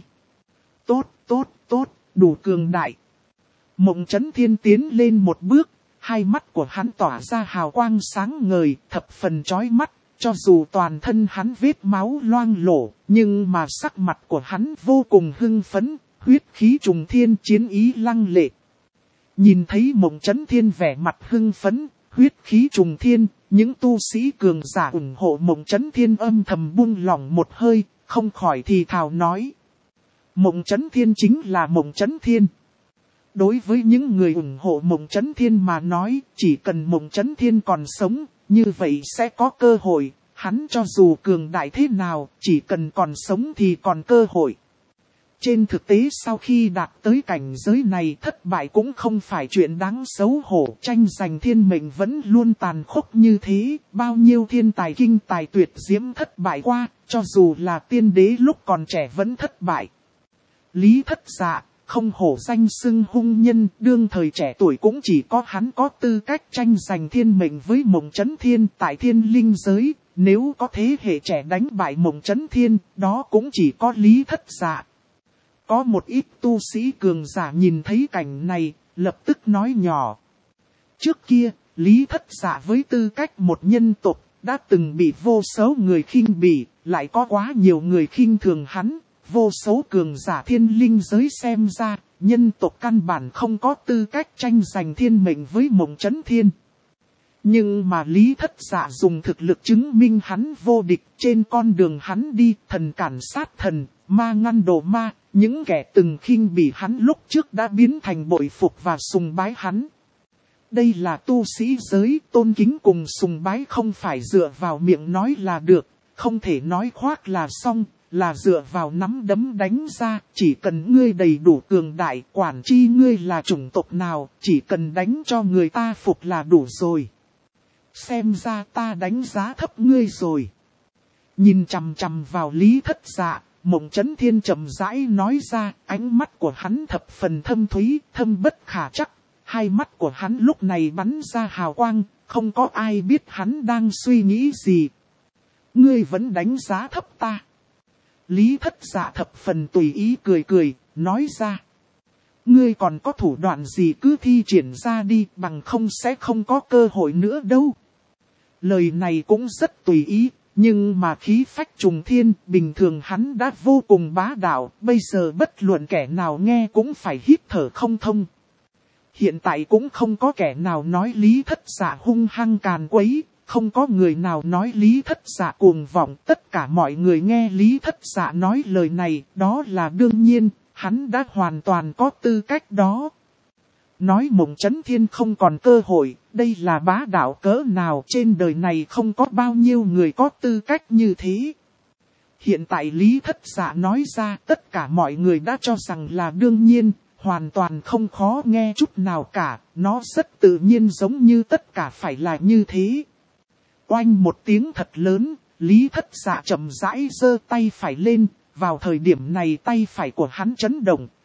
Tốt, đủ cường đại. Mộng Chấn Thiên tiến lên một bước, hai mắt của hắn tỏa ra hào quang sáng ngời, thập phần chói mắt, cho dù toàn thân hắn vết máu loang lổ, nhưng mà sắc mặt của hắn vô cùng hưng phấn, huyết khí trùng thiên chiến ý lăng lệ. Nhìn thấy Mộng Chấn Thiên vẻ mặt hưng phấn, huyết khí trùng thiên, những tu sĩ cường giả ủng hộ Mộng Chấn Thiên âm thầm buông lỏng một hơi, không khỏi thì thào nói. Mộng Chấn Thiên chính là Mộng Chấn Thiên. Đối với những người ủng hộ Mộng Chấn Thiên mà nói, chỉ cần Mộng Chấn Thiên còn sống, như vậy sẽ có cơ hội, hắn cho dù cường đại thế nào, chỉ cần còn sống thì còn cơ hội. Trên thực tế sau khi đạt tới cảnh giới này thất bại cũng không phải chuyện đáng xấu hổ, tranh giành thiên mệnh vẫn luôn tàn khốc như thế, bao nhiêu thiên tài kinh tài tuyệt diễm thất bại qua, cho dù là tiên đế lúc còn trẻ vẫn thất bại. Lý Thất Dạ, không hổ danh xưng hung nhân, đương thời trẻ tuổi cũng chỉ có hắn có tư cách tranh giành thiên mệnh với Mộng Chấn Thiên tại thiên linh giới, nếu có thế hệ trẻ đánh bại Mộng Chấn Thiên, đó cũng chỉ có Lý Thất Dạ. Có một ít tu sĩ cường giả nhìn thấy cảnh này, lập tức nói nhỏ. Trước kia, Lý Thất Dạ với tư cách một nhân tộc, đã từng bị vô số người khinh bỉ, lại có quá nhiều người khinh thường hắn. Vô số cường giả thiên linh giới xem ra, nhân tộc căn bản không có tư cách tranh giành thiên mệnh với Mộng Chấn Thiên. Nhưng mà Lý Thất Dạ dùng thực lực chứng minh hắn vô địch, trên con đường hắn đi, thần cản sát thần, ma ngăn đồ ma, những kẻ từng khinh bỉ hắn lúc trước đã biến thành bội phục và sùng bái hắn. Đây là tu sĩ giới, tôn kính cùng sùng bái không phải dựa vào miệng nói là được, không thể nói khoác là xong. Là dựa vào nắm đấm đánh ra, chỉ cần ngươi đầy đủ cường đại, quản chi ngươi là chủng tộc nào, chỉ cần đánh cho người ta phục là đủ rồi. Xem ra ta đánh giá thấp ngươi rồi. Nhìn chằm chằm vào Lý Thất Dạ, Mộng Chấn Thiên chậm rãi nói ra, ánh mắt của hắn thập phần thâm thúy, thâm bất khả trắc. Hai mắt của hắn lúc này bắn ra hào quang, không có ai biết hắn đang suy nghĩ gì. Ngươi vẫn đánh giá thấp ta. Lý Thất Dạ thập phần tùy ý cười, nói ra. Ngươi còn có thủ đoạn gì cứ thi triển ra đi, bằng không sẽ không có cơ hội nữa đâu. Lời này cũng rất tùy ý, nhưng mà khí phách trùng thiên, bình thường hắn đã vô cùng bá đạo, bây giờ bất luận kẻ nào nghe cũng phải hít thở không thông. Hiện tại cũng không có kẻ nào nói Lý Thất Dạ hung hăng càn quấy. Không có người nào nói Lý Thất Dạ cuồng vọng, tất cả mọi người nghe Lý Thất Dạ nói lời này, đó là đương nhiên, hắn đã hoàn toàn có tư cách đó. Nói Mộng Chấn Thiên không còn cơ hội, đây là bá đạo cỡ nào, trên đời này không có bao nhiêu người có tư cách như thế. Hiện tại Lý Thất Dạ nói ra, tất cả mọi người đã cho rằng là đương nhiên, hoàn toàn không khó nghe chút nào cả, nó rất tự nhiên giống như tất cả phải là như thế. Oanh một tiếng thật lớn, Lý Thất Dạ chậm rãi giơ tay phải lên, vào thời điểm này tay phải của hắn chấn động,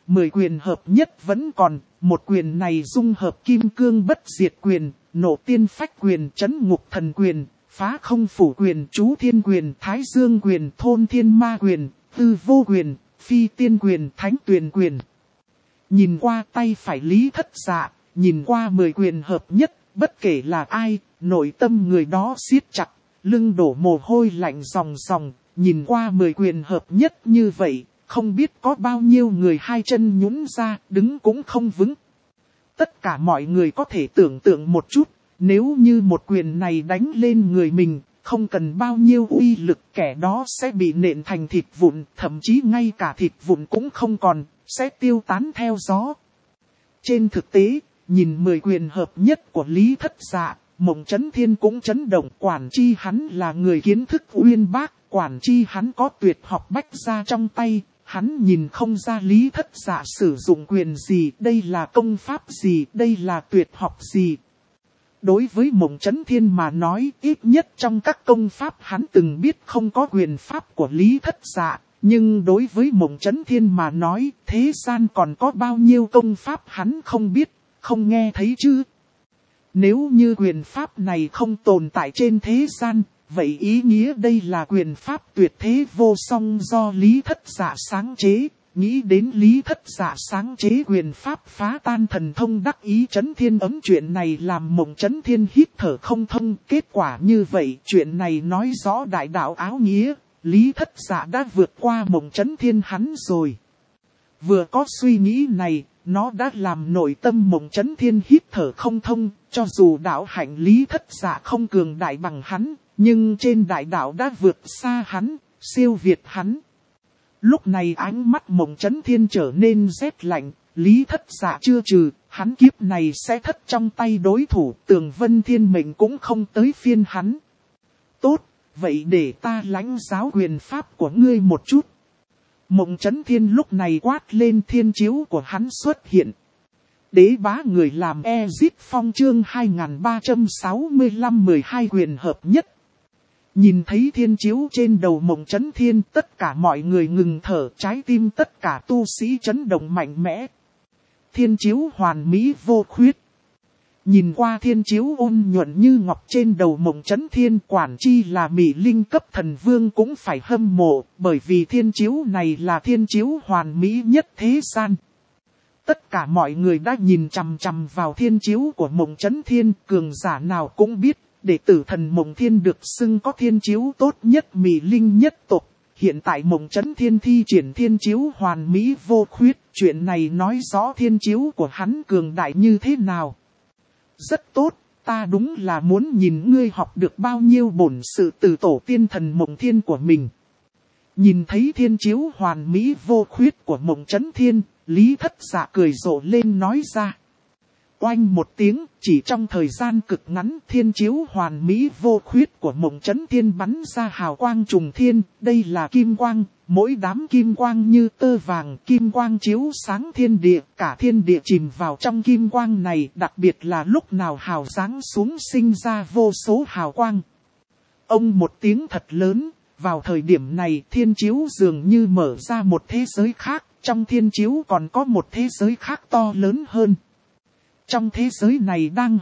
10 quyền hợp nhất vẫn còn, một quyền này dung hợp kim cương bất diệt quyền, nộ tiên phách quyền, chấn ngục thần quyền, phá không phủ quyền, chú thiên quyền, thái dương quyền, thôn thiên ma quyền, tư vô quyền, phi tiên quyền, thánh tuyền quyền. Nhìn qua tay phải Lý Thất Dạ, nhìn qua 10 quyền hợp nhất, bất kể là ai, nội tâm người đó siết chặt, lưng đổ mồ hôi lạnh ròng ròng, nhìn qua 10 quyền hợp nhất như vậy, không biết có bao nhiêu người hai chân nhũn ra, đứng cũng không vững. Tất cả mọi người có thể tưởng tượng một chút, nếu như một quyền này đánh lên người mình, không cần bao nhiêu uy lực, kẻ đó sẽ bị nện thành thịt vụn, thậm chí ngay cả thịt vụn cũng không còn, sẽ tiêu tán theo gió. Trên thực tế, nhìn 10 quyền hợp nhất của Lý Thất Dạ, Mộng Chấn Thiên cũng chấn động, quản chi hắn là người kiến thức uyên bác, quản chi hắn có tuyệt học bách gia trong tay, hắn nhìn không ra Lý Thất Dạ sử dụng quyền gì, đây là công pháp gì, đây là tuyệt học gì. Đối với Mộng Chấn Thiên mà nói, ít nhất trong các công pháp hắn từng biết không có quyền pháp của Lý Thất Dạ, nhưng đối với Mộng Chấn Thiên mà nói, thế gian còn có bao nhiêu công pháp hắn không biết, không nghe thấy chứ. Nếu như quyền pháp này không tồn tại trên thế gian, vậy ý nghĩa đây là quyền pháp tuyệt thế vô song do Lý Thất Dạ sáng chế. Nghĩ đến Lý Thất Dạ sáng chế quyền pháp phá tan thần thông đắc ý Chấn Thiên ấm, chuyện này làm Mộng Chấn Thiên hít thở không thông. Kết quả như vậy, chuyện này nói rõ đại đạo áo nghĩa, Lý Thất Dạ đã vượt qua Mộng Chấn Thiên hắn rồi. Vừa có suy nghĩ này, nó đã làm nội tâm Mộng Chấn Thiên hít thở không thông, cho dù đạo hạnh Lý Thất Dạ không cường đại bằng hắn, nhưng trên đại đạo đã vượt xa hắn, siêu việt hắn. Lúc này ánh mắt Mộng Chấn Thiên trở nên rét lạnh, Lý Thất Dạ chưa trừ, hắn kiếp này sẽ thất trong tay đối thủ, Tường Vân Thiên mệnh cũng không tới phiên hắn. Tốt, vậy để ta lãnh giáo quyền pháp của ngươi một chút. Mộng Chấn Thiên lúc này quát lên, thiên chiếu của hắn xuất hiện. Đế bá người làm Ezit Phong chương 2365 12 quyền hợp nhất. Nhìn thấy thiên chiếu trên đầu Mộng Chấn Thiên, tất cả mọi người ngừng thở, trái tim tất cả tu sĩ chấn động mạnh mẽ. Thiên chiếu hoàn mỹ vô khuyết. Nhìn qua thiên chiếu ôn nhuận như ngọc trên đầu Mộng Chấn Thiên, quản chi là Mị Linh cấp thần vương cũng phải hâm mộ, bởi vì thiên chiếu này là thiên chiếu hoàn mỹ nhất thế gian. Tất cả mọi người đã nhìn chằm chằm vào thiên chiếu của Mộng Chấn Thiên, cường giả nào cũng biết, đệ tử thần Mộng Thiên được xưng có thiên chiếu tốt nhất Mị Linh nhất tộc. Hiện tại Mộng Chấn Thiên thi triển thiên chiếu hoàn mỹ vô khuyết, chuyện này nói rõ thiên chiếu của hắn cường đại như thế nào. Rất tốt, ta đúng là muốn nhìn ngươi học được bao nhiêu bổn sự từ tổ tiên thần Mộng Thiên của mình. Nhìn thấy thiên chiếu hoàn mỹ vô khuyết của Mộng Chấn Thiên, Lý Thất Dạ cười rộ lên nói ra. Oanh một tiếng, chỉ trong thời gian cực ngắn, thiên chiếu hoàn mỹ vô khuyết của Mộng Chấn Thiên bắn ra hào quang trùng thiên, đây là kim quang, mỗi đám kim quang như tơ vàng, kim quang chiếu sáng thiên địa, cả thiên địa chìm vào trong kim quang này, đặc biệt là lúc nào hào giáng xuống sinh ra vô số hào quang. Ông một tiếng thật lớn, vào thời điểm này thiên chiếu dường như mở ra một thế giới khác, trong thiên chiếu còn có một thế giới khác to lớn hơn. Trong thế giới này đang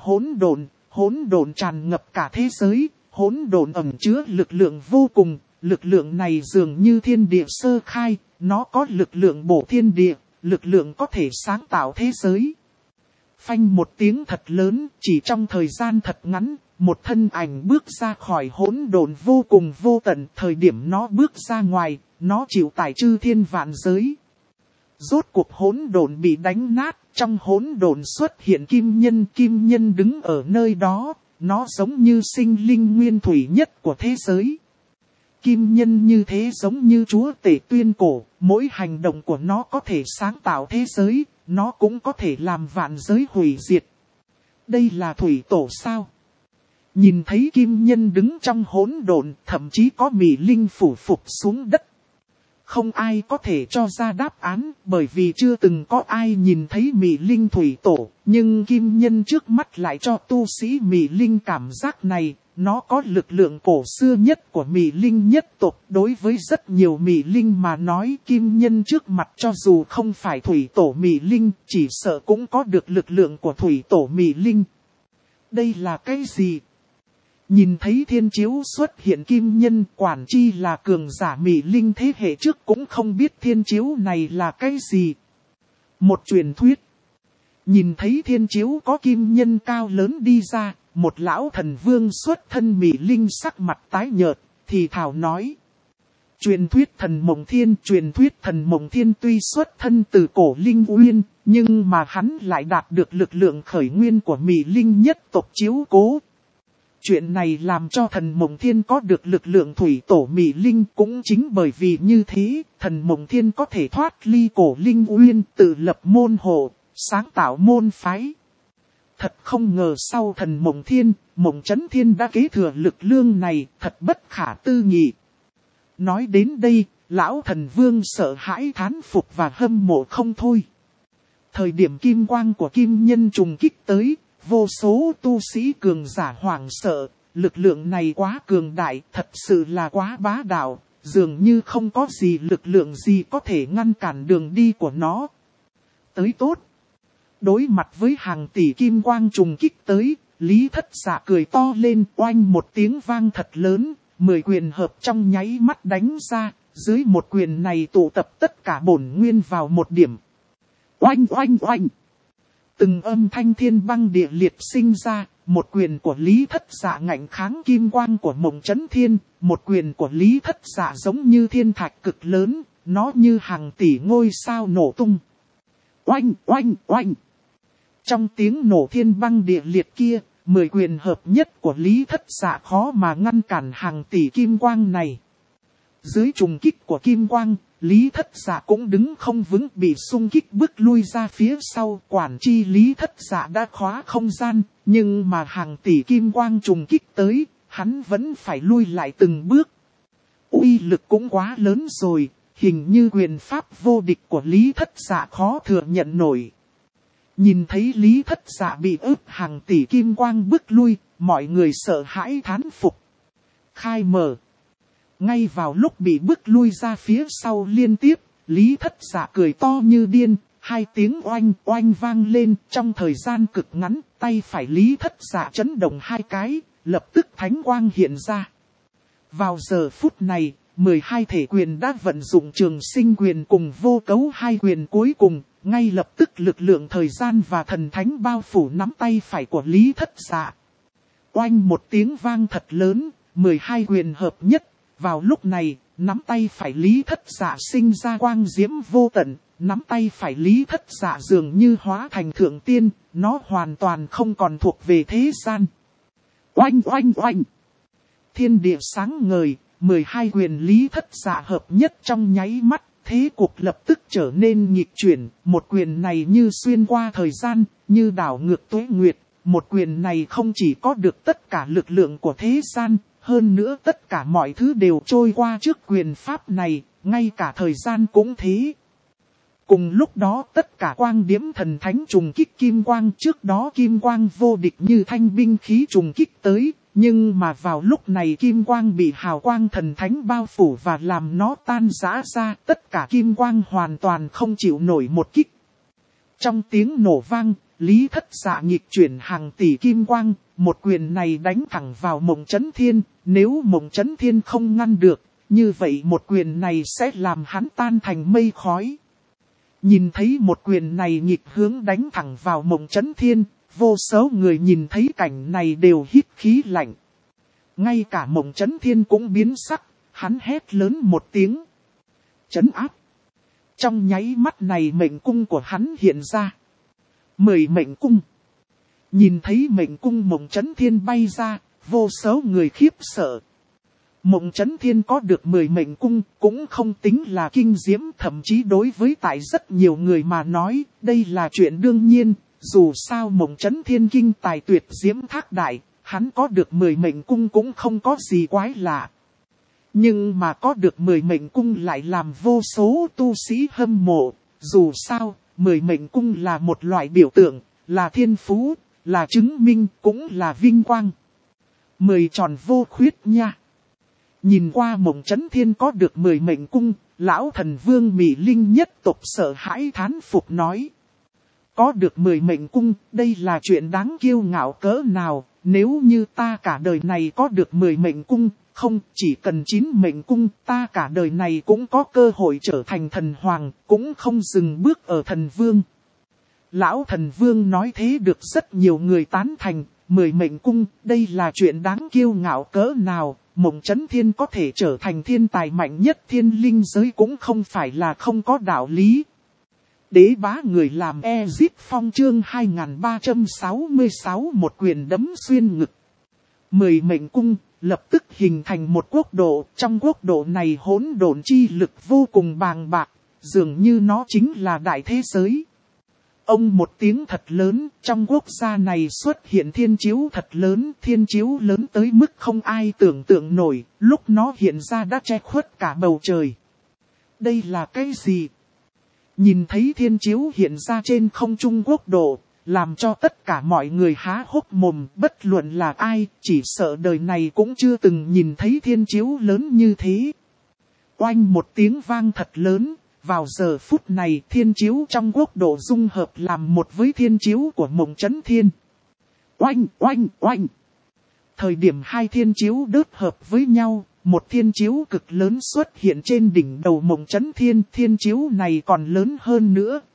hỗn độn tràn ngập cả thế giới, hỗn độn ẩn chứa lực lượng vô cùng, lực lượng này dường như thiên địa sơ khai, nó có lực lượng bổ thiên địa, lực lượng có thể sáng tạo thế giới. Phanh một tiếng thật lớn, chỉ trong thời gian thật ngắn, một thân ảnh bước ra khỏi hỗn độn vô cùng vô tận, thời điểm nó bước ra ngoài, nó chịu tải chư thiên vạn giới. Rốt cuộc hỗn độn bị đánh nát, trong hỗn độn xuất hiện kim nhân đứng ở nơi đó, nó giống như sinh linh nguyên thủy nhất của thế giới. Kim nhân như thế giống như chúa tể tuyên cổ, mỗi hành động của nó có thể sáng tạo thế giới, nó cũng có thể làm vạn giới hủy diệt. Đây là thủy tổ sao? Nhìn thấy kim nhân đứng trong hỗn độn, thậm chí có Mị Linh phủ phục xuống đất. Không ai có thể cho ra đáp án, bởi vì chưa từng có ai nhìn thấy Mị Linh thủy tổ, nhưng kim nhân trước mắt lại cho tu sĩ Mị Linh cảm giác này, nó có lực lượng cổ xưa nhất của Mị Linh nhất tộc. Đối với rất nhiều Mị Linh mà nói, kim nhân trước mặt cho dù không phải thủy tổ Mị Linh, chỉ sợ cũng có được lực lượng của thủy tổ Mị Linh. Đây là cái gì? Nhìn thấy thiên chiếu xuất hiện kim nhân, quản chi là cường giả Mị Linh thế hệ trước cũng không biết thiên chiếu này là cái gì. Một truyền thuyết. Nhìn thấy thiên chiếu có kim nhân cao lớn đi ra, một lão thần vương xuất thân Mị Linh sắc mặt tái nhợt, thì thảo nói. Truyền thuyết thần Mộng Thiên tuy xuất thân từ cổ Linh Uyên, nhưng mà hắn lại đạt được lực lượng khởi nguyên của Mị Linh nhất tộc chiếu cố. Chuyện này làm cho thần Mộng Thiên có được lực lượng thủy tổ Mị Linh, cũng chính bởi vì như thế, thần Mộng Thiên có thể thoát ly cổ Linh Uyên, tự lập môn hộ, sáng tạo môn phái. Thật không ngờ sau thần Mộng Thiên, Mộng Chấn Thiên đã kế thừa lực lượng này, thật bất khả tư nghị. Nói đến đây, lão thần vương sợ hãi thán phục và hâm mộ không thôi. Thời điểm kim quang của kim nhân trùng kích tới, vô số tu sĩ cường giả hoảng sợ, lực lượng này quá cường đại, thật sự là quá bá đạo, dường như không có gì lực lượng gì có thể ngăn cản đường đi của nó. Tới tốt. Đối mặt với hàng tỷ kim quang trùng kích tới, Lý Thất Dạ cười to lên, oanh một tiếng vang thật lớn, 10 quyền hợp trong nháy mắt đánh ra, dưới một quyền này tụ tập tất cả bổn nguyên vào một điểm. Oanh oanh oanh. Từng âm thanh thiên băng địa liệt sinh ra, một quyền của Lý Thất Dạ ngạnh kháng kim quang của Mộng Chấn Thiên, một quyền của Lý Thất Dạ giống như thiên thạch cực lớn, nó như hàng tỷ ngôi sao nổ tung. Oanh oanh oanh. Trong tiếng nổ thiên băng địa liệt kia, 10 quyền hợp nhất của Lý Thất Dạ khó mà ngăn cản hàng tỷ kim quang này. Dưới trùng kích của kim quang, Lý Thất Dạ cũng đứng không vững, bị xung kích bước lui ra phía sau. Quản chi Lý Thất Dạ đã khóa không gian, nhưng mà hàng tỷ kim quang trùng kích tới, hắn vẫn phải lui lại từng bước. Uy lực cũng quá lớn rồi, hình như quyền pháp vô địch của Lý Thất Dạ khó thừa nhận nổi. Nhìn thấy Lý Thất Dạ bị ức hàng tỷ kim quang bước lui, mọi người sợ hãi thán phục. Khai mở. Ngay vào lúc bị bước lui ra phía sau liên tiếp, Lý Thất Dạ cười to như điên, 2 tiếng oanh oanh vang lên. Trong thời gian cực ngắn, tay phải Lý Thất Dạ chấn động 2 cái, lập tức thánh quang hiện ra. Vào giờ phút này, 12 thể quyền đã vận dụng Trường Sinh quyền cùng Vô Cấu 2 quyền cuối cùng, ngay lập tức lực lượng thời gian và thần thánh bao phủ nắm tay phải của Lý Thất Dạ. Oanh một tiếng vang thật lớn, 12 quyền hợp nhất. Vào lúc này, nắm tay phải Lý Thất Dạ sinh ra quang diễm vô tận, nắm tay phải Lý Thất Dạ dường như hóa thành thượng tiên, nó hoàn toàn không còn thuộc về thế gian. Oanh oanh oanh! Thiên địa sáng ngời, 12 quyền Lý Thất Dạ hợp nhất trong nháy mắt, thế cục lập tức trở nên nghịch chuyển. Một quyền này như xuyên qua thời gian, như đảo ngược tuế nguyệt. Một quyền này không chỉ có được tất cả lực lượng của thế gian, hơn nữa tất cả mọi thứ đều trôi qua trước quyền pháp này, ngay cả thời gian cũng thế. Cùng lúc đó tất cả quang điểm thần thánh trùng kích kim quang, trước đó kim quang vô địch như thanh binh khí trùng kích tới, nhưng mà vào lúc này kim quang bị hào quang thần thánh bao phủ và làm nó tan rã ra, tất cả kim quang hoàn toàn không chịu nổi một kích. Trong tiếng nổ vang, Lý Thất Dạ nghịch chuyển hàng tỷ kim quang, một quyền này đánh thẳng vào Mộng Chấn Thiên, nếu Mộng Chấn Thiên không ngăn được, như vậy một quyền này sẽ làm hắn tan thành mây khói. Nhìn thấy một quyền này nghịch hướng đánh thẳng vào Mộng Chấn Thiên, vô số người nhìn thấy cảnh này đều hít khí lạnh. Ngay cả Mộng Chấn Thiên cũng biến sắc, hắn hét lớn một tiếng. Trấn áp. Trong nháy mắt này mệnh cung của hắn hiện ra. 10 mệnh cung. Nhìn thấy mệnh cung Mộng Chấn Thiên bay ra, vô số người khiếp sợ. Mộng Chấn Thiên có được 10 mệnh cung cũng không tính là kinh diễm, thậm chí đối với tại rất nhiều người mà nói, đây là chuyện đương nhiên. Dù sao Mộng Chấn Thiên kinh tài tuyệt diễm thác đại, hắn có được 10 mệnh cung cũng không có gì quái lạ. Nhưng mà có được 10 mệnh cung lại làm vô số tu sĩ hâm mộ. Dù sao, 10 mệnh cung là một loại biểu tượng, là thiên phú, là chứng minh, cũng là vinh quang. 10 tròn vô khuyết nha. Nhìn qua Mộng Chấn Thiên có được 10 mệnh cung, lão thần vương Mị Linh nhất tộc sợ hãi thán phục nói. Có được 10 mệnh cung, đây là chuyện đáng kiêu ngạo cỡ nào, nếu như ta cả đời này có được 10 mệnh cung, không chỉ cần 9 mệnh cung, ta cả đời này cũng có cơ hội trở thành thần hoàng, cũng không dừng bước ở thần vương. Lão thần vương nói thế được rất nhiều người tán thành, 10 mệnh cung, đây là chuyện đáng kiêu ngạo cỡ nào, Mộng Chấn Thiên có thể trở thành thiên tài mạnh nhất thiên linh giới cũng không phải là không có đạo lý. Đế bá người làm Ezip Phong chương 2366 một quyền đấm xuyên ngực. 10 mệnh cung, lập tức hình thành một quốc độ, trong quốc độ này hỗn độn chi lực vô cùng bàng bạc, dường như nó chính là đại thế giới. Ông một tiếng thật lớn, trong quốc gia này xuất hiện thiên chiếu thật lớn, thiên chiếu lớn tới mức không ai tưởng tượng nổi, lúc nó hiện ra đã che khuất cả bầu trời. Đây là cái gì? Nhìn thấy thiên chiếu hiện ra trên không trung quốc độ, làm cho tất cả mọi người há hốc mồm, bất luận là ai, chỉ sợ đời này cũng chưa từng nhìn thấy thiên chiếu lớn như thế. Oanh một tiếng vang thật lớn, vào giờ phút này thiên chiếu trong quốc độ dung hợp làm một với thiên chiếu của Mộng Chấn Thiên. Oanh oanh oanh. Thời điểm hai thiên chiếu đớt hợp với nhau, một thiên chiếu cực lớn xuất hiện trên đỉnh đầu Mộng Chấn Thiên. Thiên chiếu này còn lớn hơn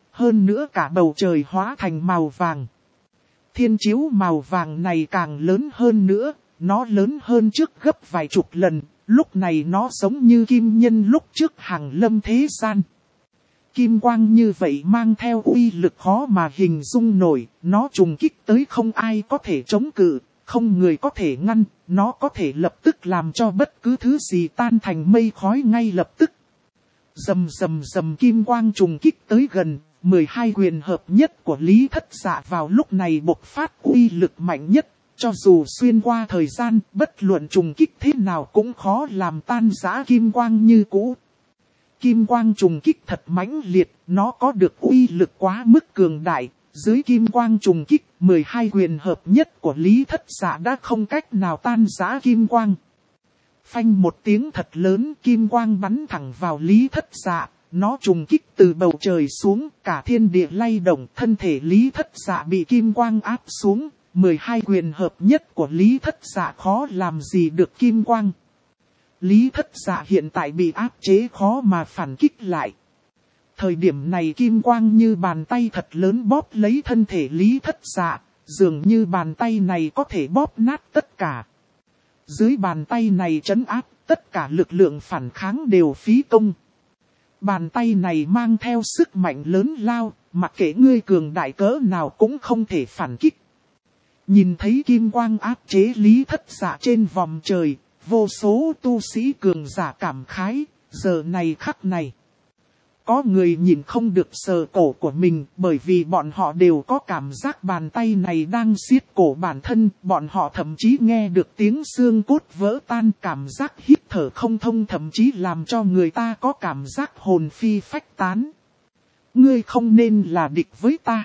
nữa cả bầu trời hóa thành màu vàng. Thiên chiếu màu vàng này càng lớn hơn nữa, nó lớn hơn trước gấp vài chục lần, lúc này nó giống như kim nhân lúc trước hàng lâm thế gian. Kim quang như vậy mang theo uy lực khó mà hình dung nổi, nó trùng kích tới không ai có thể chống cự, không người có thể ngăn, nó có thể lập tức làm cho bất cứ thứ gì tan thành mây khói ngay lập tức. Rầm rầm rầm kim quang trùng kích tới gần, 12 quyền hợp nhất của Lý Thất Dạ vào lúc này bộc phát uy lực mạnh nhất, cho dù xuyên qua thời gian, bất luận trùng kích thế nào cũng khó làm tan rã kim quang như cũ. Kim quang trùng kích thật mãnh liệt, nó có được uy lực quá mức cường đại, dưới kim quang trùng kích, 12 quyền hợp nhất của Lý Thất Dạ đã không cách nào tan rã kim quang. Phanh một tiếng thật lớn, kim quang bắn thẳng vào Lý Thất Dạ, nó trùng kích từ bầu trời xuống, cả thiên địa lay động, thân thể Lý Thất Dạ bị kim quang áp xuống, 12 quyền hợp nhất của Lý Thất Dạ khó làm gì được kim quang. Lý Thất Dạ hiện tại bị áp chế khó mà phản kích lại. Thời điểm này kim quang như bàn tay thật lớn bóp lấy thân thể Lý Thất Dạ, dường như bàn tay này có thể bóp nát tất cả. Dưới bàn tay này trấn áp, tất cả lực lượng phản kháng đều phí công. Bàn tay này mang theo sức mạnh lớn lao, mặc kệ ngươi cường đại cỡ nào cũng không thể phản kích. Nhìn thấy kim quang áp chế Lý Thất Dạ trên vòng trời, vô số tu sĩ cường giả cảm khái, giờ này khắc này. Có người nhìn không được sờ cổ của mình, bởi vì bọn họ đều có cảm giác bàn tay này đang siết cổ bản thân, bọn họ thậm chí nghe được tiếng xương cốt vỡ tan, cảm giác hít thở không thông, thậm chí làm cho người ta có cảm giác hồn phi phách tán. Ngươi không nên là địch với ta.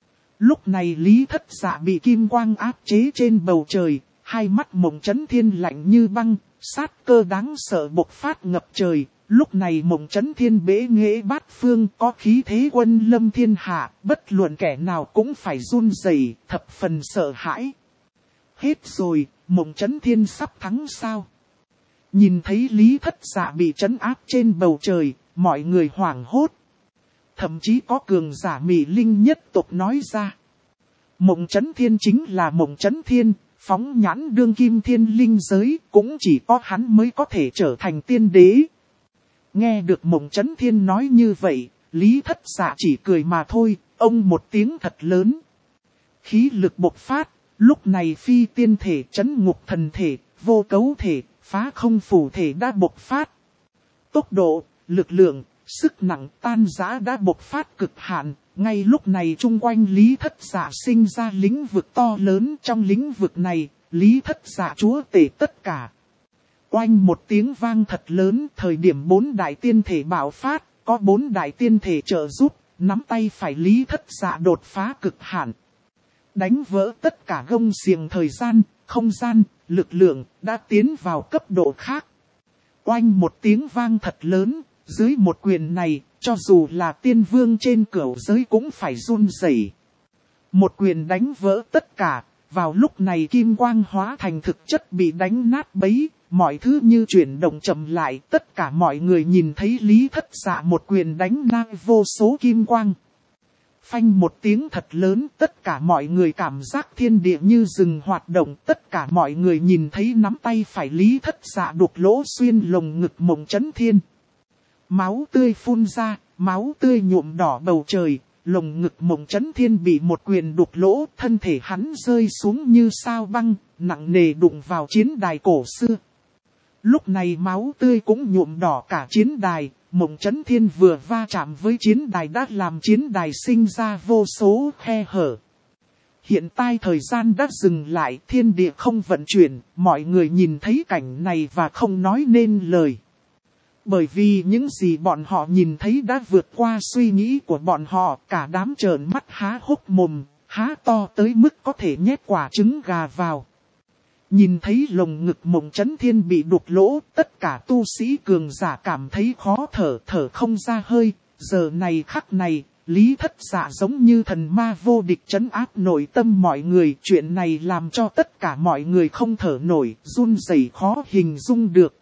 Lúc này Lý Thất Dạ bị kim quang áp chế trên bầu trời, hai mắt Mộng Chấn Thiên lạnh như băng, sát cơ đáng sợ bộc phát ngập trời. Lúc này Mộng Chấn Thiên bế nghệ bát phương, có khí thế quân lâm thiên hạ, bất luận kẻ nào cũng phải run rẩy, thập phần sợ hãi. Hết rồi, Mộng Chấn Thiên sắp thắng sao? Nhìn thấy Lý Thất Dạ bị trấn áp trên bầu trời, mọi người hoảng hốt. Thậm chí có cường giả Mị Linh nhất tộc nói ra. Mộng Chấn Thiên chính là Mộng Chấn Thiên, phóng nhãn đương kim thiên linh giới, cũng chỉ có hắn mới có thể trở thành tiên đế. Nghe được Mộng Chấn Thiên nói như vậy, Lý Thất Dạ chỉ cười mà thôi, ông một tiếng thật lớn. Khí lực bộc phát, lúc này phi tiên thể, trấn ngục thần thể, vô cấu thể, phá không phủ thể đã bộc phát. Tốc độ, lực lượng, sức nặng tan rã đã bộc phát cực hạn, ngay lúc này chung quanh Lý Thất Dạ sinh ra lĩnh vực to lớn, trong lĩnh vực này, Lý Thất Dạ chúa tể tất cả. Oanh một tiếng vang thật lớn, thời điểm 4 đại tiên thể bạo phát, có 4 đại tiên thể trợ giúp, nắm tay phải Lý Thất Dạ đột phá cực hạn. Đánh vỡ tất cả gông xiềng thời gian, không gian, lực lượng, đã tiến vào cấp độ khác. Oanh một tiếng vang thật lớn, dưới một quyền này, cho dù là tiên vương trên cửu giới cũng phải run rẩy. Một quyền đánh vỡ tất cả, vào lúc này kim quang hóa thành thực chất bị đánh nát bấy, mọi thứ như chuyển động chậm lại, tất cả mọi người nhìn thấy Lý Thất Dạ một quyền đánh nát vô số kim quang. Phanh một tiếng thật lớn, tất cả mọi người cảm giác thiên địa như dừng hoạt động, tất cả mọi người nhìn thấy nắm tay phải Lý Thất Dạ đục lỗ xuyên lồng ngực Mộng Chấn Thiên. Máu tươi phun ra, máu tươi nhuộm đỏ bầu trời, lồng ngực Mộng Chấn Thiên bị một quyền đục lỗ, thân thể hắn rơi xuống như sao băng, nặng nề đụng vào chiến đài cổ xưa. Lúc này máu tươi cũng nhuộm đỏ cả chiến đài, Mộng Chấn Thiên vừa va chạm với chiến đài đã làm chiến đài sinh ra vô số khe hở. Hiện tại thời gian đã dừng lại, thiên địa không vận chuyển, mọi người nhìn thấy cảnh này và không nói nên lời. Bởi vì những gì bọn họ nhìn thấy đã vượt qua suy nghĩ của bọn họ, cả đám trợn mắt há hốc mồm, há to tới mức có thể nhét quả trứng gà vào. Nhìn thấy lồng ngực Mộng Chấn Thiên bị đục lỗ, tất cả tu sĩ cường giả cảm thấy khó thở, thở không ra hơi. Giờ này khắc này, Lý Thất Dạ giống như thần ma vô địch trấn áp nội tâm mọi người. Chuyện này làm cho tất cả mọi người không thở nổi, run rẩy khó hình dung được.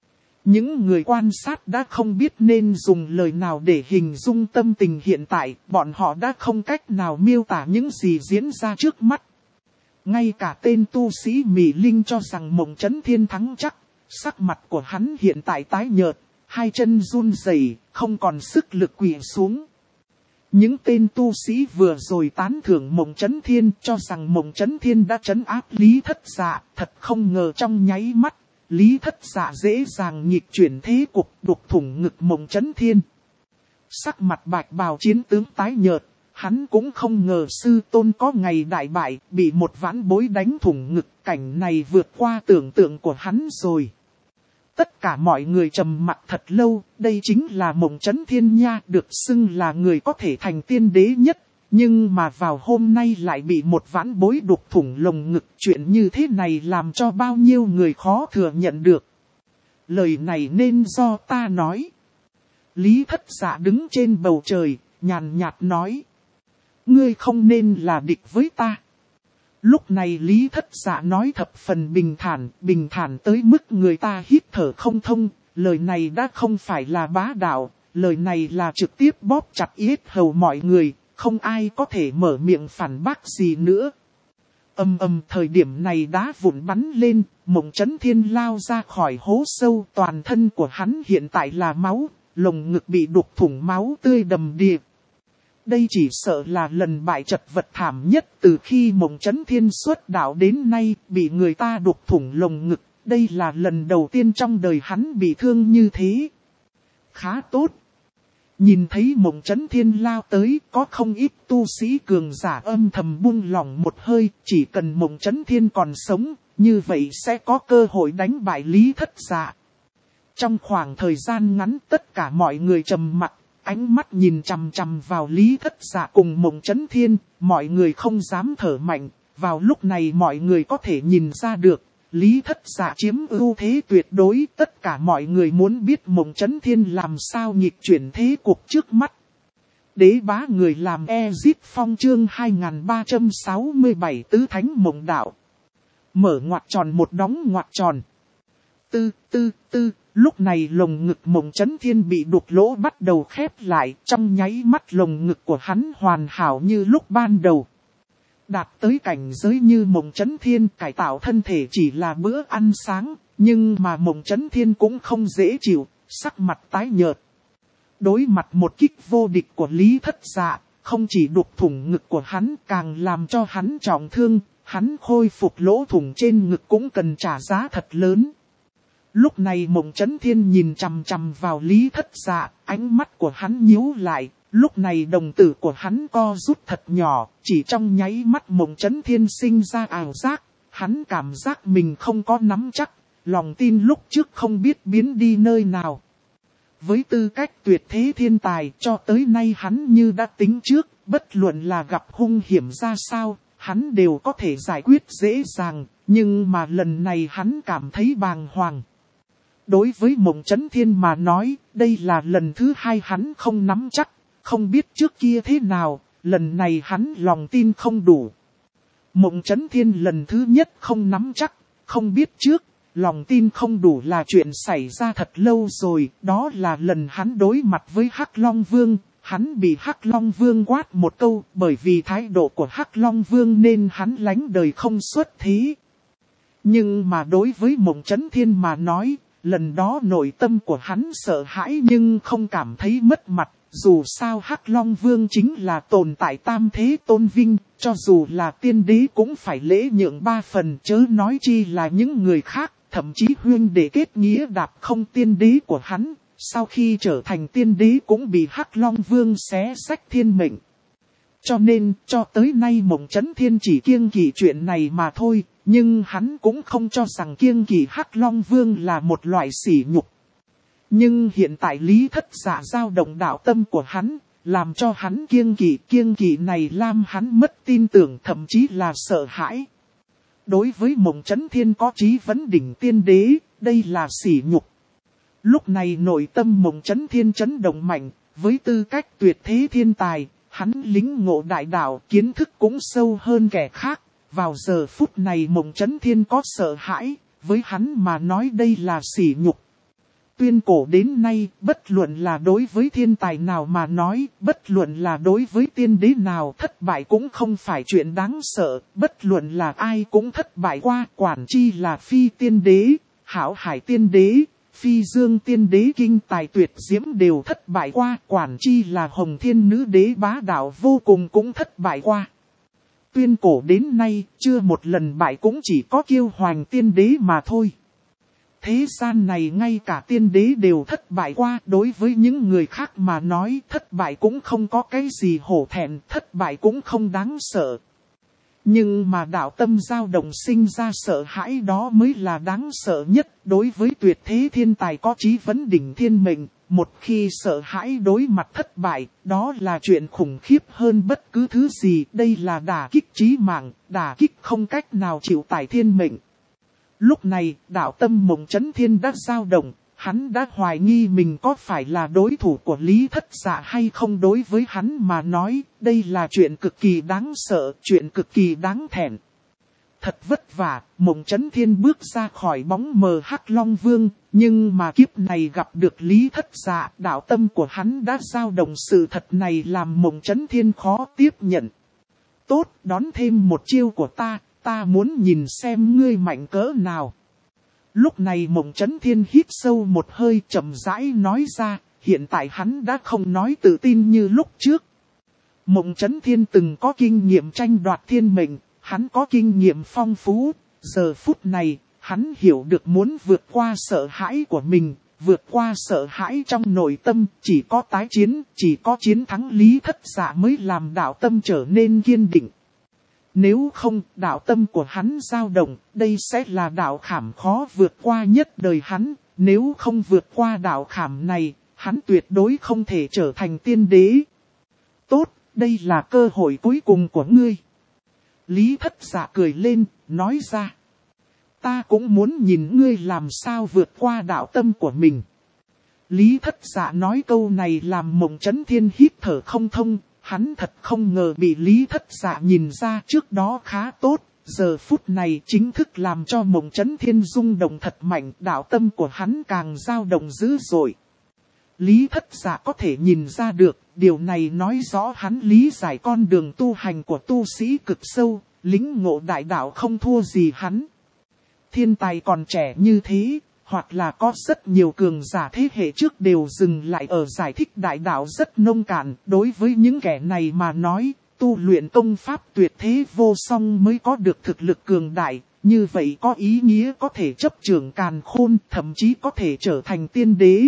Những người quan sát đã không biết nên dùng lời nào để hình dung tâm tình hiện tại, bọn họ đã không cách nào miêu tả những gì diễn ra trước mắt. Ngay cả tên tu sĩ Mị Linh cho rằng Mộng Chấn Thiên thắng chắc, sắc mặt của hắn hiện tại tái nhợt, hai chân run rẩy, không còn sức lực quỳ xuống. Những tên tu sĩ vừa rồi tán thưởng Mộng Chấn Thiên cho rằng Mộng Chấn Thiên đã trấn áp Lý Thất Dạ, thật không ngờ trong nháy mắt, Lý Thất Dạ dễ dàng nghịch chuyển thế cục đục thủng ngực Mộng Chấn Thiên. Sắc mặt bạch bào chiến tướng tái nhợt. Hắn cũng không ngờ sư tôn có ngày đại bại, bị một vãn bối đánh thủng ngực, cảnh này vượt qua tưởng tượng của hắn rồi. Tất cả mọi người trầm mặc thật lâu, đây chính là Mộng Chấn Thiên nha, được xưng là người có thể thành tiên đế nhất, nhưng mà vào hôm nay lại bị một vãn bối đục thủng lồng ngực, chuyện như thế này làm cho bao nhiêu người khó thừa nhận được. Lời này nên do ta nói. Lý Thất Dạ đứng trên bầu trời, nhàn nhạt nói. Ngươi không nên là địch với ta. Lúc này Lý Thất Dạ nói thập phần bình thản tới mức người ta hít thở không thông. Lời này đã không phải là bá đạo, lời này là trực tiếp bóp chặt yết hầu mọi người, không ai có thể mở miệng phản bác gì nữa. Thời điểm này đá vụn bắn lên, Mộng Chấn Thiên lao ra khỏi hố sâu, toàn thân của hắn hiện tại là máu, lồng ngực bị đục thủng máu tươi đầm đìa. Đây chỉ sợ là lần bại chật vật thảm nhất từ khi Mộng Chấn Thiên xuất đạo đến nay, bị người ta đục thủng lồng ngực. Đây là lần đầu tiên trong đời hắn bị thương như thế. Khá tốt. Nhìn thấy Mộng Chấn Thiên lao tới, có không ít tu sĩ cường giả âm thầm buông lỏng một hơi, chỉ cần Mộng Chấn Thiên còn sống, như vậy sẽ có cơ hội đánh bại Lý Thất Dạ. Trong khoảng thời gian ngắn tất cả mọi người trầm mặc. Ánh mắt nhìn chằm chằm vào Lý Thất Dạ cùng Mộng Chấn Thiên, mọi người không dám thở mạnh. Vào lúc này mọi người có thể nhìn ra được, Lý Thất Dạ chiếm ưu thế tuyệt đối. Tất cả mọi người muốn biết Mộng Chấn Thiên làm sao nghịch chuyển thế cuộc trước mắt. Đế bá người làm Ezit Phong chương 2367 Tứ Thánh Mộng Đạo. Mở ngoặc tròn một đóng ngoặc tròn. Lúc này lồng ngực Mộng Chấn Thiên bị đục lỗ bắt đầu khép lại, trong nháy mắt lồng ngực của hắn hoàn hảo như lúc ban đầu. Đạt tới cảnh giới như Mộng Chấn Thiên cải tạo thân thể chỉ là bữa ăn sáng, nhưng mà Mộng Chấn Thiên cũng không dễ chịu, sắc mặt tái nhợt. Đối mặt một kích vô địch của Lý Thất Dạ, không chỉ đục thủng ngực của hắn càng làm cho hắn trọng thương, hắn khôi phục lỗ thủng trên ngực cũng cần trả giá thật lớn. Lúc này Mộng Chấn Thiên nhìn chằm chằm vào Lý Thất Dạ, ánh mắt của hắn nhíu lại, lúc này đồng tử của hắn co rút thật nhỏ, chỉ trong nháy mắt Mộng Chấn Thiên sinh ra ảo giác, hắn cảm giác mình không có nắm chắc, lòng tin lúc trước không biết biến đi nơi nào. Với tư cách tuyệt thế thiên tài cho tới nay hắn như đã tính trước, bất luận là gặp hung hiểm ra sao, hắn đều có thể giải quyết dễ dàng, nhưng mà lần này hắn cảm thấy bàng hoàng. Đối với Mộng Chấn Thiên mà nói, đây là lần thứ hai hắn không nắm chắc, không biết trước kia thế nào, lần này hắn lòng tin không đủ. Mộng Chấn Thiên lần thứ nhất không nắm chắc, không biết trước, lòng tin không đủ là chuyện xảy ra thật lâu rồi, đó là lần hắn đối mặt với Hắc Long Vương, hắn bị Hắc Long Vương quát một câu, bởi vì thái độ của Hắc Long Vương nên hắn lánh đời không xuất thế. Nhưng mà đối với Mộng Chấn Thiên mà nói, lần đó nội tâm của hắn sợ hãi nhưng không cảm thấy mất mặt, dù sao Hắc Long Vương chính là tồn tại tam thế tôn vinh, cho dù là tiên đế cũng phải lễ nhượng 3 phần, chớ nói chi là những người khác, thậm chí huyên đệ kết nghĩa đạp không tiên đế của hắn, sau khi trở thành tiên đế cũng bị Hắc Long Vương xé xách thiên mệnh. Cho nên, cho tới nay Mộng Chấn Thiên chỉ kiêng kỵ chuyện này mà thôi, nhưng hắn cũng không cho rằng kiêng kỵ Hắc Long Vương là một loại sỉ nhục. Nhưng hiện tại Lý Thất Dạ dao động đạo tâm của hắn, làm cho hắn kiêng kỵ này làm hắn mất tin tưởng thậm chí là sợ hãi. Đối với Mộng Chấn Thiên có chí vấn đỉnh tiên đế, đây là sỉ nhục. Lúc này nội tâm Mộng Chấn Thiên chấn động mạnh, với tư cách tuyệt thế thiên tài, hắn lĩnh ngộ đại đạo, kiến thức cũng sâu hơn kẻ khác. Vào giờ phút này Mộng Chấn Thiên có sợ hãi, với hắn mà nói đây là sỉ nhục. Tuyên cổ đến nay, bất luận là đối với thiên tài nào mà nói, bất luận là đối với tiên đế nào, thất bại cũng không phải chuyện đáng sợ, bất luận là ai cũng thất bại qua, quản chi là Phi tiên đế, Hảo Hải tiên đế, Phi Dương tiên đế kinh tài tuyệt diễm đều thất bại qua, quản chi là Hồng Thiên nữ đế bá đạo vô cùng cũng thất bại qua. Tuyên cổ đến nay, chưa một lần bại cũng chỉ có Kiêu Hoành tiên đế mà thôi. Thế gian này ngay cả tiên đế đều thất bại qua, đối với những người khác mà nói thất bại cũng không có cái gì hổ thẹn, thất bại cũng không đáng sợ. Nhưng mà đạo tâm dao động sinh ra sợ hãi đó mới là đáng sợ nhất, đối với tuyệt thế thiên tài có chí vấn đỉnh thiên mệnh, một khi sợ hãi đối mặt thất bại, đó là chuyện khủng khiếp hơn bất cứ thứ gì, đây là đả kích chí mạng, đả kích không cách nào chịu tải thiên mệnh. Lúc này, đạo tâm Mộng Chấn Thiên đã dao động, hắn đã hoài nghi mình có phải là đối thủ của Lý Thất Dạ hay không. Đối với hắn mà nói, đây là chuyện cực kỳ đáng sợ, chuyện cực kỳ đáng thẹn. Thật vất vả, Mộng Chấn Thiên bước ra khỏi bóng mờ Hắc Long Vương, nhưng mà kiếp này gặp được Lý Thất Dạ, đạo tâm của hắn đã dao động, sự thật này làm Mộng Chấn Thiên khó tiếp nhận. Tốt, đón thêm một chiêu của ta muốn nhìn xem ngươi mạnh cỡ nào. Lúc này Mộng Chấn Thiên hít sâu một hơi chậm rãi nói ra, hiện tại hắn đã không nói tự tin như lúc trước. Mộng Chấn Thiên từng có kinh nghiệm tranh đoạt thiên mệnh, hắn có kinh nghiệm phong phú, giờ phút này, hắn hiểu được muốn vượt qua sợ hãi của mình, vượt qua sợ hãi trong nội tâm, chỉ có tái chiến, chỉ có chiến thắng Lý Thất Dạ mới làm đạo tâm trở nên kiên định. Nếu không, đạo tâm của hắn dao động, đây sẽ là đạo khảm khó vượt qua nhất đời hắn, nếu không vượt qua đạo khảm này, hắn tuyệt đối không thể trở thành tiên đế. Tốt, đây là cơ hội cuối cùng của ngươi. Lý Thất Dạ cười lên, nói ra. Ta cũng muốn nhìn ngươi làm sao vượt qua đạo tâm của mình. Lý Thất Dạ nói câu này làm Mộng Chấn Thiên hít thở không thông. Hắn thật không ngờ bị Lý Thất Dạ nhìn ra, trước đó khá tốt, giờ phút này chính thức làm cho Mộng Chấn Thiên rung động thật mạnh, đạo tâm của hắn càng dao động dữ dội. Lý Thất Dạ có thể nhìn ra được, điều này nói rõ hắn lý giải con đường tu hành của tu sĩ cực sâu, lĩnh ngộ đại đạo không thua gì hắn. Thiên tài còn trẻ như thế, hoặc là có rất nhiều cường giả thế hệ trước đều dừng lại ở giải thích đại đạo rất nông cạn. Đối với những kẻ này mà nói, tu luyện công pháp tuyệt thế vô song mới có được thực lực cường đại. Như vậy có ý nghĩa có thể chấp trưởng càn khôn, thậm chí có thể trở thành tiên đế.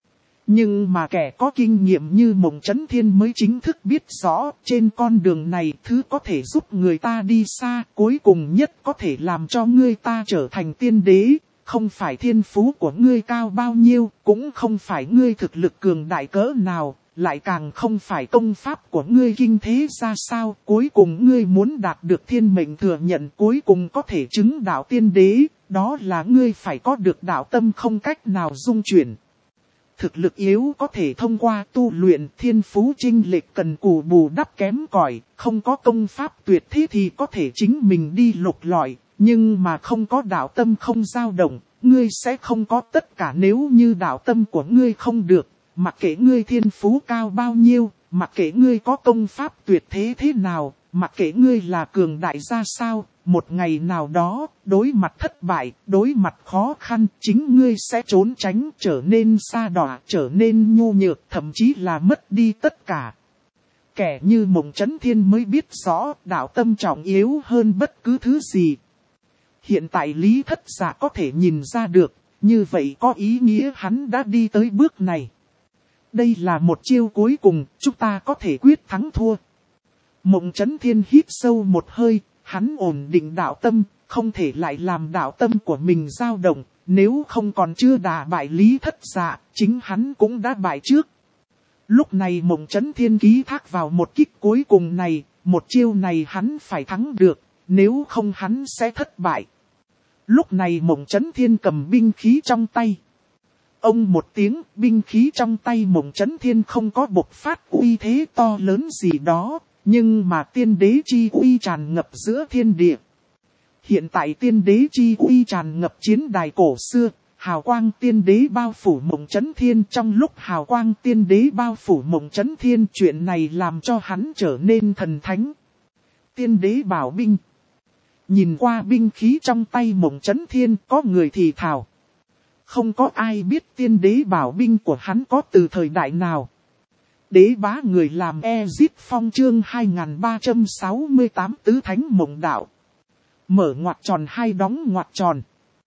Nhưng mà kẻ có kinh nghiệm như Mộng Chấn Thiên mới chính thức biết rõ, trên con đường này thứ có thể giúp người ta đi xa, cuối cùng nhất có thể làm cho người ta trở thành tiên đế. không phải thiên phú của ngươi cao bao nhiêu, cũng không phải ngươi thực lực cường đại cỡ nào, lại càng không phải công pháp của ngươi kinh thế ra sao. Cuối cùng ngươi muốn đạt được thiên mệnh thừa nhận, cuối cùng có thể chứng đạo tiên đế, đó là ngươi phải có được đạo tâm không cách nào dung chuyển. Thực lực yếu có thể thông qua tu luyện, thiên phú chênh lệch cần cù bù đắp kém cỏi, không có công pháp tuyệt thế thì có thể chính mình đi lục lọi, nhưng mà không có đạo tâm không dao động, ngươi sẽ không có tất cả. Nếu như đạo tâm của ngươi không được, mặc kệ ngươi thiên phú cao bao nhiêu, mặc kệ ngươi có công pháp tuyệt thế thế nào, mặc kệ ngươi là cường đại ra sao, một ngày nào đó, đối mặt thất bại, đối mặt khó khăn, chính ngươi sẽ trốn tránh, trở nên sa đọa, trở nên nhu nhược, thậm chí là mất đi tất cả. Kẻ như Mộng Chấn Thiên mới biết rõ, đạo tâm trọng yếu hơn bất cứ thứ gì. Hiện tại Lý Thất Dạ có thể nhìn ra được, như vậy có ý nghĩa hắn đã đi tới bước này. Đây là một chiêu cuối cùng, chúng ta có thể quyết thắng thua. Mộng Chấn Thiên hít sâu một hơi, hắn ổn định đạo tâm, không thể lại làm đạo tâm của mình dao động, nếu không còn chưa đả bại Lý Thất Dạ, chính hắn cũng đã bại trước. Lúc này Mộng Chấn Thiên ký thác vào một kích cuối cùng này, một chiêu này hắn phải thắng được, nếu không hắn sẽ thất bại. Lúc này Mộng Chấn Thiên cầm binh khí trong tay. Ông một tiếng, binh khí trong tay Mộng Chấn Thiên không có bộc phát uy thế to lớn gì đó, nhưng mà tiên đế chi uy tràn ngập giữa thiên địa. Hiện tại tiên đế chi uy tràn ngập chiến đài cổ xưa, hào quang tiên đế bao phủ Mộng Chấn Thiên. Trong lúc hào quang tiên đế bao phủ Mộng Chấn Thiên, chuyện này làm cho hắn trở nên thần thánh. Tiên đế bảo binh. Nhìn qua binh khí trong tay Mộng Chấn Thiên, có người thì thào. Không có ai biết tiên đế bảo binh của hắn có từ thời đại nào. Đế bá người làm Ezit Phong chương 2368 tứ thánh mộng đạo. Mở ngoặc tròn hai đóng ngoặc tròn.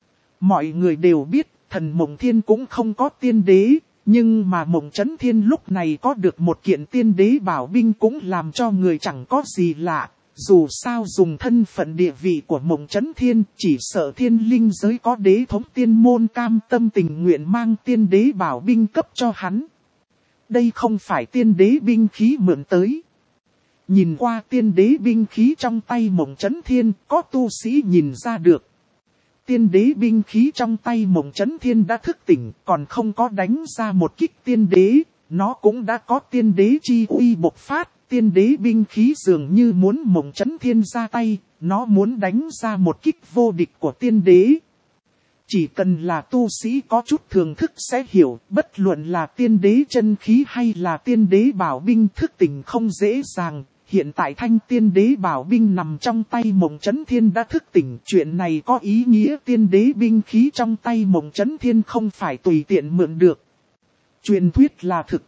Mọi người đều biết thần Mộng Thiên cũng không có tiên đế, nhưng mà Mộng Chấn Thiên lúc này có được một kiện tiên đế bảo binh cũng làm cho người chẳng có gì lạ. Dù sao dùng thân phận địa vị của Mộng Chấn Thiên, chỉ sợ thiên linh giới có đế thống tiên môn cam tâm tình nguyện mang tiên đế bảo binh cấp cho hắn. Đây không phải tiên đế binh khí mượn tới. Nhìn qua tiên đế binh khí trong tay Mộng Chấn Thiên, có tu sĩ nhìn ra được. Tiên đế binh khí trong tay Mộng Chấn Thiên đã thức tỉnh, còn không có đánh ra một kích tiên đế, nó cũng đã có tiên đế chi uy bộc phát. Tiên đế binh khí dường như muốn Mộng Chấn Thiên ra tay, nó muốn đánh ra một kích vô địch của tiên đế. Chỉ cần là tu sĩ có chút thường thức sẽ hiểu, bất luận là tiên đế chân khí hay là tiên đế bảo binh thức tỉnh không dễ dàng. Hiện tại thanh tiên đế bảo binh nằm trong tay Mộng Chấn Thiên đã thức tỉnh. Chuyện này có ý nghĩa tiên đế binh khí trong tay Mộng Chấn Thiên không phải tùy tiện mượn được. Truyền thuyết là thực.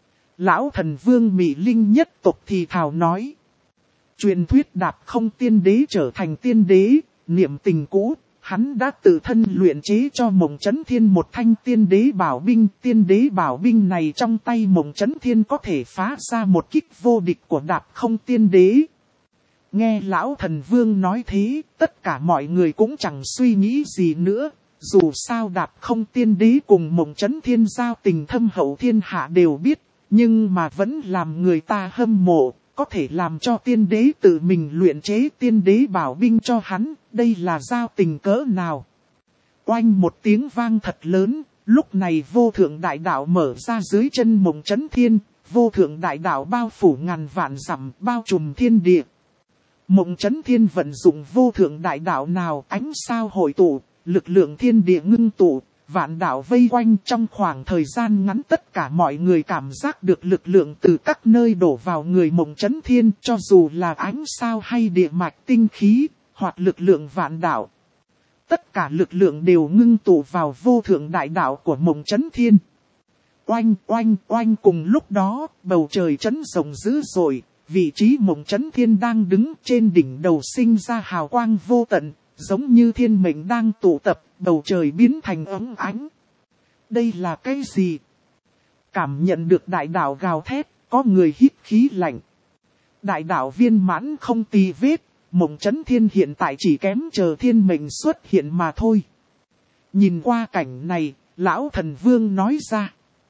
Lão thần vương Mị Linh nhất tộc thì thào nói. Truyền thuyết đạp không tiên đế trở thành tiên đế, niệm tình cũ, hắn đã tự thân luyện chế cho Mộng Chấn Thiên một thanh tiên đế bảo binh. Tiên đế bảo binh này trong tay Mộng Chấn Thiên có thể phá ra một kích vô địch của đạp không tiên đế. Nghe lão thần vương nói thế, tất cả mọi người cũng chẳng suy nghĩ gì nữa. Dù sao đạp không tiên đế cùng Mộng Chấn Thiên giao tình thâm hậu thiên hạ đều biết. Nhưng mà vẫn làm người ta hâm mộ, có thể làm cho tiên đế tự mình luyện chế tiên đế bảo binh cho hắn, đây là giao tình cỡ nào. Oanh một tiếng vang thật lớn, lúc này vô thượng đại đạo mở ra dưới chân Mộng Chấn Thiên, vô thượng đại đạo bao phủ ngàn vạn dặm, bao trùm thiên địa. Mộng Chấn Thiên vận dụng vô thượng đại đạo nào, ánh sao hội tụ, lực lượng thiên địa ngưng tụ. Vạn đạo vây quanh. Trong khoảng thời gian ngắn tất cả mọi người cảm giác được lực lượng từ các nơi đổ vào người Mộng Chấn Thiên, cho dù là ánh sao hay địa mạch tinh khí, hoặc lực lượng vạn đạo. Tất cả lực lượng đều ngưng tụ vào vô thượng đại đạo của Mộng Chấn Thiên. Oanh oanh oanh, cùng lúc đó, bầu trời chấn rộng dữ dội, vị trí Mộng Chấn Thiên đang đứng trên đỉnh đầu sinh ra hào quang vô tận, giống như thiên mệnh đang tụ tập. Bầu trời biến thành ấm ánh. Đây là cái gì? Cảm nhận được đại đạo gào thét, có người hít khí lạnh. Đại đạo viên mãn không tì vết, Mộng Chấn Thiên hiện tại chỉ kém chờ thiên mệnh xuất hiện mà thôi. Nhìn qua cảnh này, lão thần vương nói ra.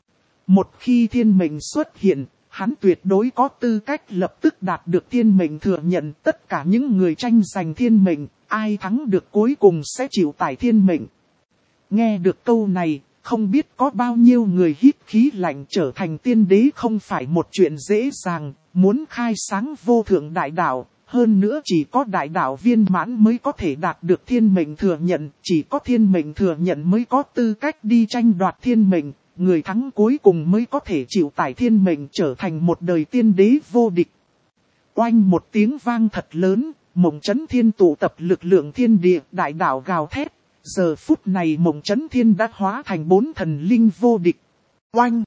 Một khi thiên mệnh xuất hiện, hắn tuyệt đối có tư cách lập tức đạt được thiên mệnh thừa nhận. Tất cả những người tranh giành thiên mệnh, ai thắng được cuối cùng sẽ chịu tải thiên mệnh. Nghe được câu này, không biết có bao nhiêu người hít khí lạnh. Trở thành tiên đế không phải một chuyện dễ dàng, muốn khai sáng vô thượng đại đạo. Hơn nữa chỉ có đại đạo viên mãn mới có thể đạt được thiên mệnh thừa nhận, chỉ có thiên mệnh thừa nhận mới có tư cách đi tranh đoạt thiên mệnh, người thắng cuối cùng mới có thể chịu tải thiên mệnh trở thành một đời tiên đế vô địch. Oanh một tiếng vang thật lớn, Mộng Chấn Thiên tụ tập lực lượng thiên địa, đại đạo gào thét, giờ phút này Mộng Chấn Thiên đã hóa thành 4 thần linh vô địch. Oanh!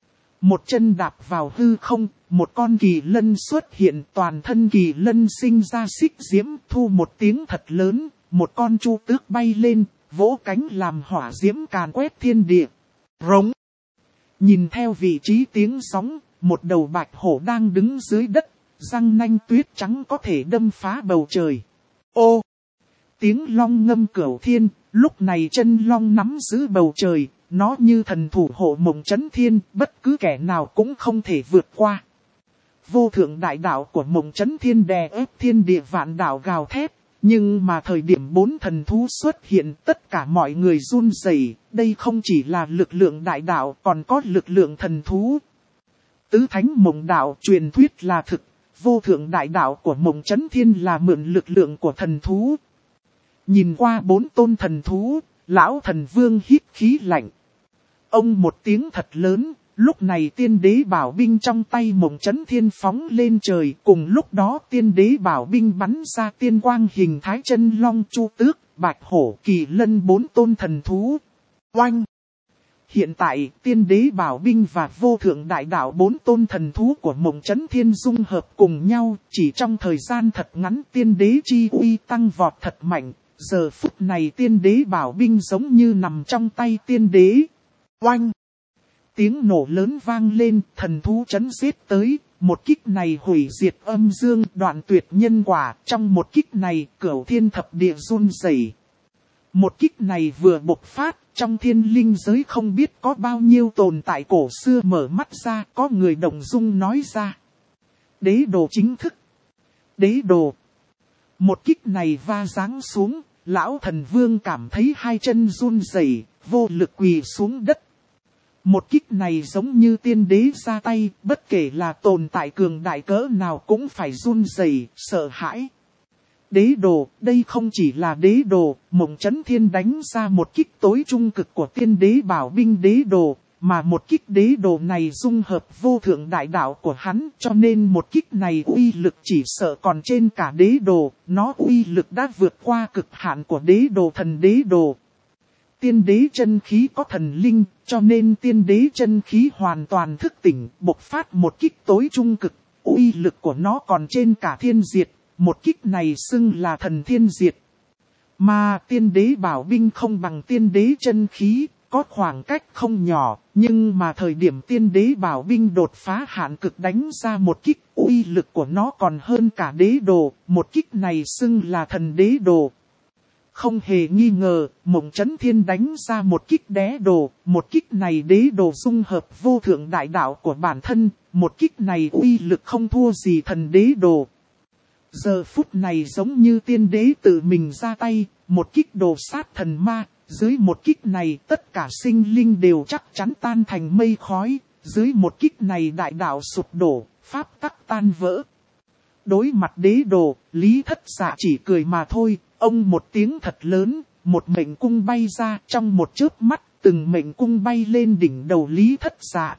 Một chân đạp vào hư không, một con kỳ lân xuất hiện, toàn thân kỳ lân sinh ra xích diễm, thu một tiếng thật lớn, một con chu tước bay lên, vỗ cánh làm hỏa diễm càn quét thiên địa. Rống! Nhìn theo vị trí tiếng sóng, một đầu bạch hổ đang đứng dưới đất, răng nanh tuyết trắng có thể đâm phá bầu trời. Ô! Tiếng long ngâm cửu thiên, lúc này chân long nắm giữ bầu trời. Nó như thần thủ hộ Mộng Chấn Thiên, bất cứ kẻ nào cũng không thể vượt qua. Vô thượng đại đạo của Mộng Chấn Thiên đè ép thiên địa vạn đạo gào thét. Nhưng mà thời điểm 4 thần thú xuất hiện, tất cả mọi người run rẩy. Đây không chỉ là lực lượng đại đạo, còn có lực lượng thần thú. Tứ thánh mộng đạo truyền thuyết là thực. Vô thượng đại đạo của Mộng Chấn Thiên là mượn lực lượng của thần thú. Nhìn qua 4 tôn thần thú, lão thần vương hít khí lạnh. Ông một tiếng thật lớn, lúc này tiên đế bảo binh trong tay Mộng Chấn Thiên phóng lên trời. Cùng lúc đó tiên đế bảo binh bắn ra tiên quang hình thái chân long, chu tước, bạch hổ, kỳ lân 4 tôn thần thú. Oanh! Hiện tại tiên đế bảo binh và vô thượng đại đạo 4 tôn thần thú của Mộng Chấn Thiên dung hợp cùng nhau. Chỉ trong thời gian thật ngắn tiên đế chi uy tăng vọt thật mạnh. Giờ phút này tiên đế bảo binh giống như nằm trong tay tiên đế. Oanh! Tiếng nổ lớn vang lên, thần thú chấn giết tới, một kích này hủy diệt âm dương, đoạn tuyệt nhân quả, trong một kích này cửu thiên thập địa run rẩy. Một kích này vừa bộc phát, trong thiên linh giới không biết có bao nhiêu tồn tại cổ xưa mở mắt ra, có người động dung nói ra. Đế đồ chính thức. Đế đồ. Một kích này va giáng xuống, lão thần vương cảm thấy hai chân run rẩy, vô lực quỳ xuống đất. Một kích này giống như tiên đế ra tay, bất kể là tồn tại cường đại cỡ nào cũng phải run rẩy, sợ hãi. Đế đồ, đây không chỉ là đế đồ, Mộng Chấn Thiên đánh ra một kích tối trung cực của tiên đế bảo binh đế đồ, mà một kích đế đồ này dung hợp vô thượng đại đạo của hắn, cho nên một kích này uy lực chỉ sợ còn trên cả đế đồ, nó uy lực đã vượt qua cực hạn của đế đồ thần đế đồ. Tiên đế chân khí có thần linh, cho nên tiên đế chân khí hoàn toàn thức tỉnh, bộc phát một kích tối trung cực, uy lực của nó còn trên cả thiên diệt, một kích này xưng là thần thiên diệt. Mà tiên đế bảo binh không bằng tiên đế chân khí, có khoảng cách không nhỏ, nhưng mà thời điểm tiên đế bảo binh đột phá hạn cực đánh ra một kích, uy lực của nó còn hơn cả đế đồ, một kích này xưng là thần đế đồ. Không hề nghi ngờ, Mộng Chấn Thiên đánh ra một kích đế đồ, một kích này đế đồ dung hợp vô thượng đại đạo của bản thân, một kích này uy lực không thua gì thần đế đồ. Giờ phút này giống như tiên đế tự mình ra tay, một kích đồ sát thần ma, dưới một kích này tất cả sinh linh đều chắc chắn tan thành mây khói, dưới một kích này đại đạo sụp đổ, pháp tắc tan vỡ. Đối mặt đế đồ, Lý Thất Dạ chỉ cười mà thôi. Ông một tiếng thật lớn, một mệnh cung bay ra trong một chớp mắt, từng mệnh cung bay lên đỉnh đầu Lý Thất Dạ.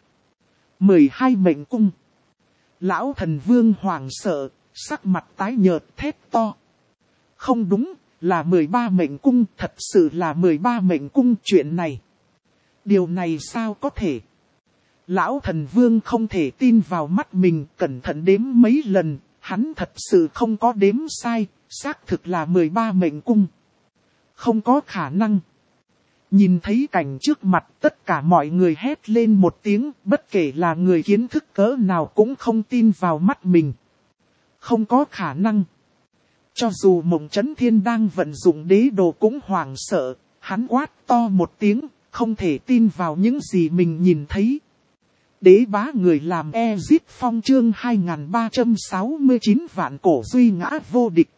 12 mệnh cung. Lão thần vương hoảng sợ, sắc mặt tái nhợt thét to. Không đúng, là 13 mệnh cung, thật sự là 13 mệnh cung chuyện này. Điều này sao có thể? Lão thần vương không thể tin vào mắt mình, cẩn thận đếm mấy lần, hắn thật sự không có đếm sai. Xác thực là 13 mệnh cung. Không có khả năng. Nhìn thấy cảnh trước mặt tất cả mọi người hét lên một tiếng, bất kể là người kiến thức cỡ nào cũng không tin vào mắt mình. Không có khả năng. Cho dù Mộng Chấn Thiên đang vận dụng đế đồ cũng hoảng sợ, Hắn quát to một tiếng, không thể tin vào những gì mình nhìn thấy. Đế bá người làm Ezic Phong chương 2369 vạn cổ duy ngã vô địch.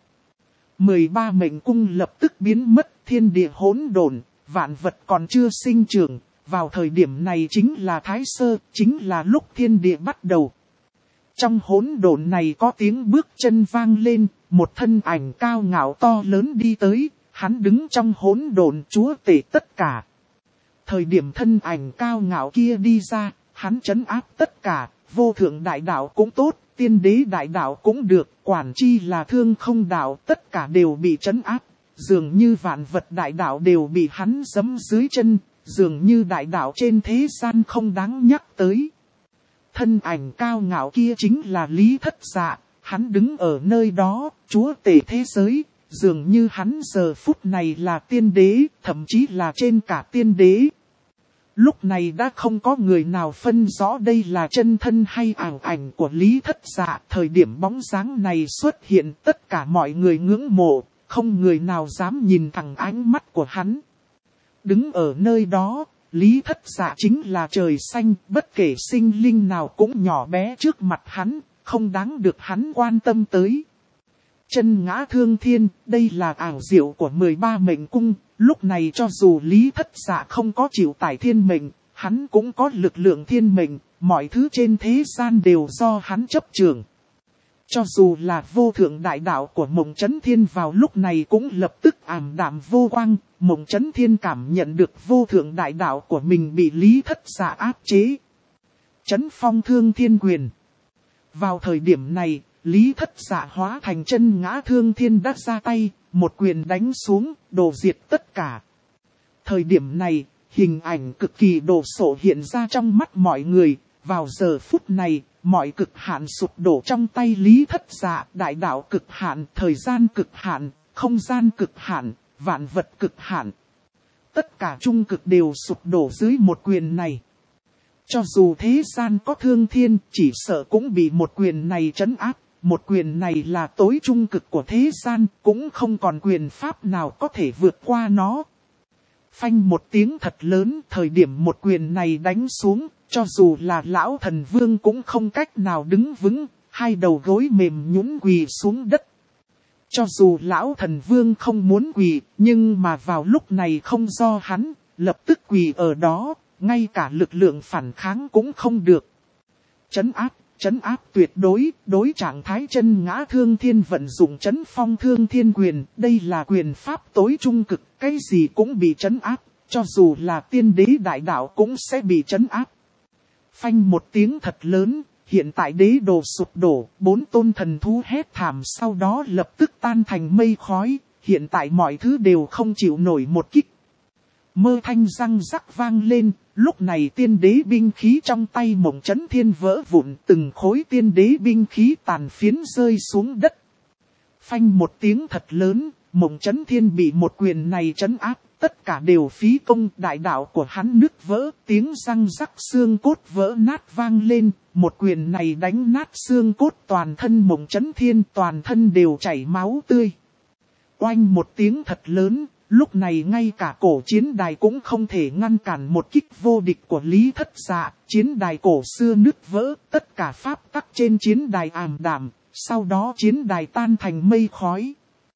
13 mệnh cung lập tức biến mất, thiên địa hỗn độn, vạn vật còn chưa sinh trưởng. Vào thời điểm này chính là Thái Sơ, chính là lúc thiên địa bắt đầu. Trong hỗn độn này có tiếng bước chân vang lên, một thân ảnh cao ngạo to lớn đi tới, hắn đứng trong hỗn độn chúa tể tất cả. Thời điểm thân ảnh cao ngạo kia đi ra, hắn trấn áp tất cả, vô thượng đại đạo cũng tốt, tiên đế đại đạo cũng được, quản chi là thương không đạo, tất cả đều bị trấn áp. Dường như vạn vật đại đạo đều bị hắn giẫm dưới chân, dường như đại đạo trên thế gian không đáng nhắc tới. Thân ảnh cao ngạo kia chính là Lý Thất Dạ, hắn đứng ở nơi đó, chúa tể thế giới, dường như hắn giờ phút này là tiên đế, thậm chí là trên cả tiên đế. Lúc này đã không có người nào phân rõ đây là chân thân hay ảo ảnh của Lý Thất Dạ. Thời điểm bóng dáng này xuất hiện, tất cả mọi người ngưỡng mộ, không người nào dám nhìn thẳng ánh mắt của hắn. Đứng ở nơi đó, Lý Thất Dạ chính là trời xanh, bất kể sinh linh nào cũng nhỏ bé trước mặt hắn, không đáng được hắn quan tâm tới. Chân ngã thương thiên, đây là ảo diệu của 13 mệnh cung, lúc này cho dù Lý Thất Dạ không có chịu tải thiên mệnh, hắn cũng có lực lượng thiên mệnh, mọi thứ trên thế gian đều do hắn chấp trưởng. Cho dù là vô thượng đại đạo của Mộng Chấn Thiên vào lúc này cũng lập tức ảm đạm vô quang, Mộng Chấn Thiên cảm nhận được vô thượng đại đạo của mình bị Lý Thất Dạ áp chế. Chấn phong thương thiên quyền. Vào thời điểm này, Lý Thất Dạ hóa thành chân ngã thương thiên đắc ra tay, một quyền đánh xuống, đổ diệt tất cả. Thời điểm này, hình ảnh cực kỳ đồ sộ hiện ra trong mắt mọi người, vào giờ phút này, mọi cực hạn sụp đổ trong tay Lý Thất Dạ, đại đạo cực hạn, thời gian cực hạn, không gian cực hạn, vạn vật cực hạn. Tất cả trung cực đều sụp đổ dưới một quyền này. Cho dù thế gian có thương thiên, chỉ sợ cũng bị một quyền này trấn áp. Một quyền này là tối trung cực của thế gian, cũng không còn quyền pháp nào có thể vượt qua nó. Phanh một tiếng thật lớn, thời điểm một quyền này đánh xuống, cho dù là lão thần vương cũng không cách nào đứng vững, hai đầu gối mềm nhũn quỳ xuống đất. Cho dù lão thần vương không muốn quỳ, nhưng mà vào lúc này không do hắn, lập tức quỳ ở đó, ngay cả lực lượng phản kháng cũng không được. Trấn áp tuyệt đối trạng thái chân ngã thương thiên vận dụng trấn phong thương thiên quyền, đây là quyền pháp tối trung cực, cái gì cũng bị trấn áp, cho dù là tiên đế đại đạo cũng sẽ bị trấn áp. Phanh một tiếng thật lớn, hiện tại đế đồ sụp đổ, 4 tôn thần thú hét thảm sau đó lập tức tan thành mây khói, hiện tại mọi thứ đều không chịu nổi một kích. Mơ thanh răng rắc vang lên, lúc này tiên đế binh khí trong tay Mộng Chấn Thiên vỡ vụn, từng khối tiên đế binh khí tàn phiến rơi xuống đất. Phanh một tiếng thật lớn, Mộng Chấn Thiên bị một quyền này trấn áp, tất cả đều phí công, đại đạo của hắn nứt vỡ, tiếng răng rắc xương cốt vỡ nát vang lên, một quyền này đánh nát xương cốt toàn thân Mộng Chấn Thiên, toàn thân đều chảy máu tươi. Oanh một tiếng thật lớn. Lúc này ngay cả cổ chiến đài cũng không thể ngăn cản một kích vô địch của Lý Thất Dạ. Chiến đài cổ xưa nứt vỡ, tất cả pháp tắc trên chiến đài ảm đạm, sau đó chiến đài tan thành mây khói.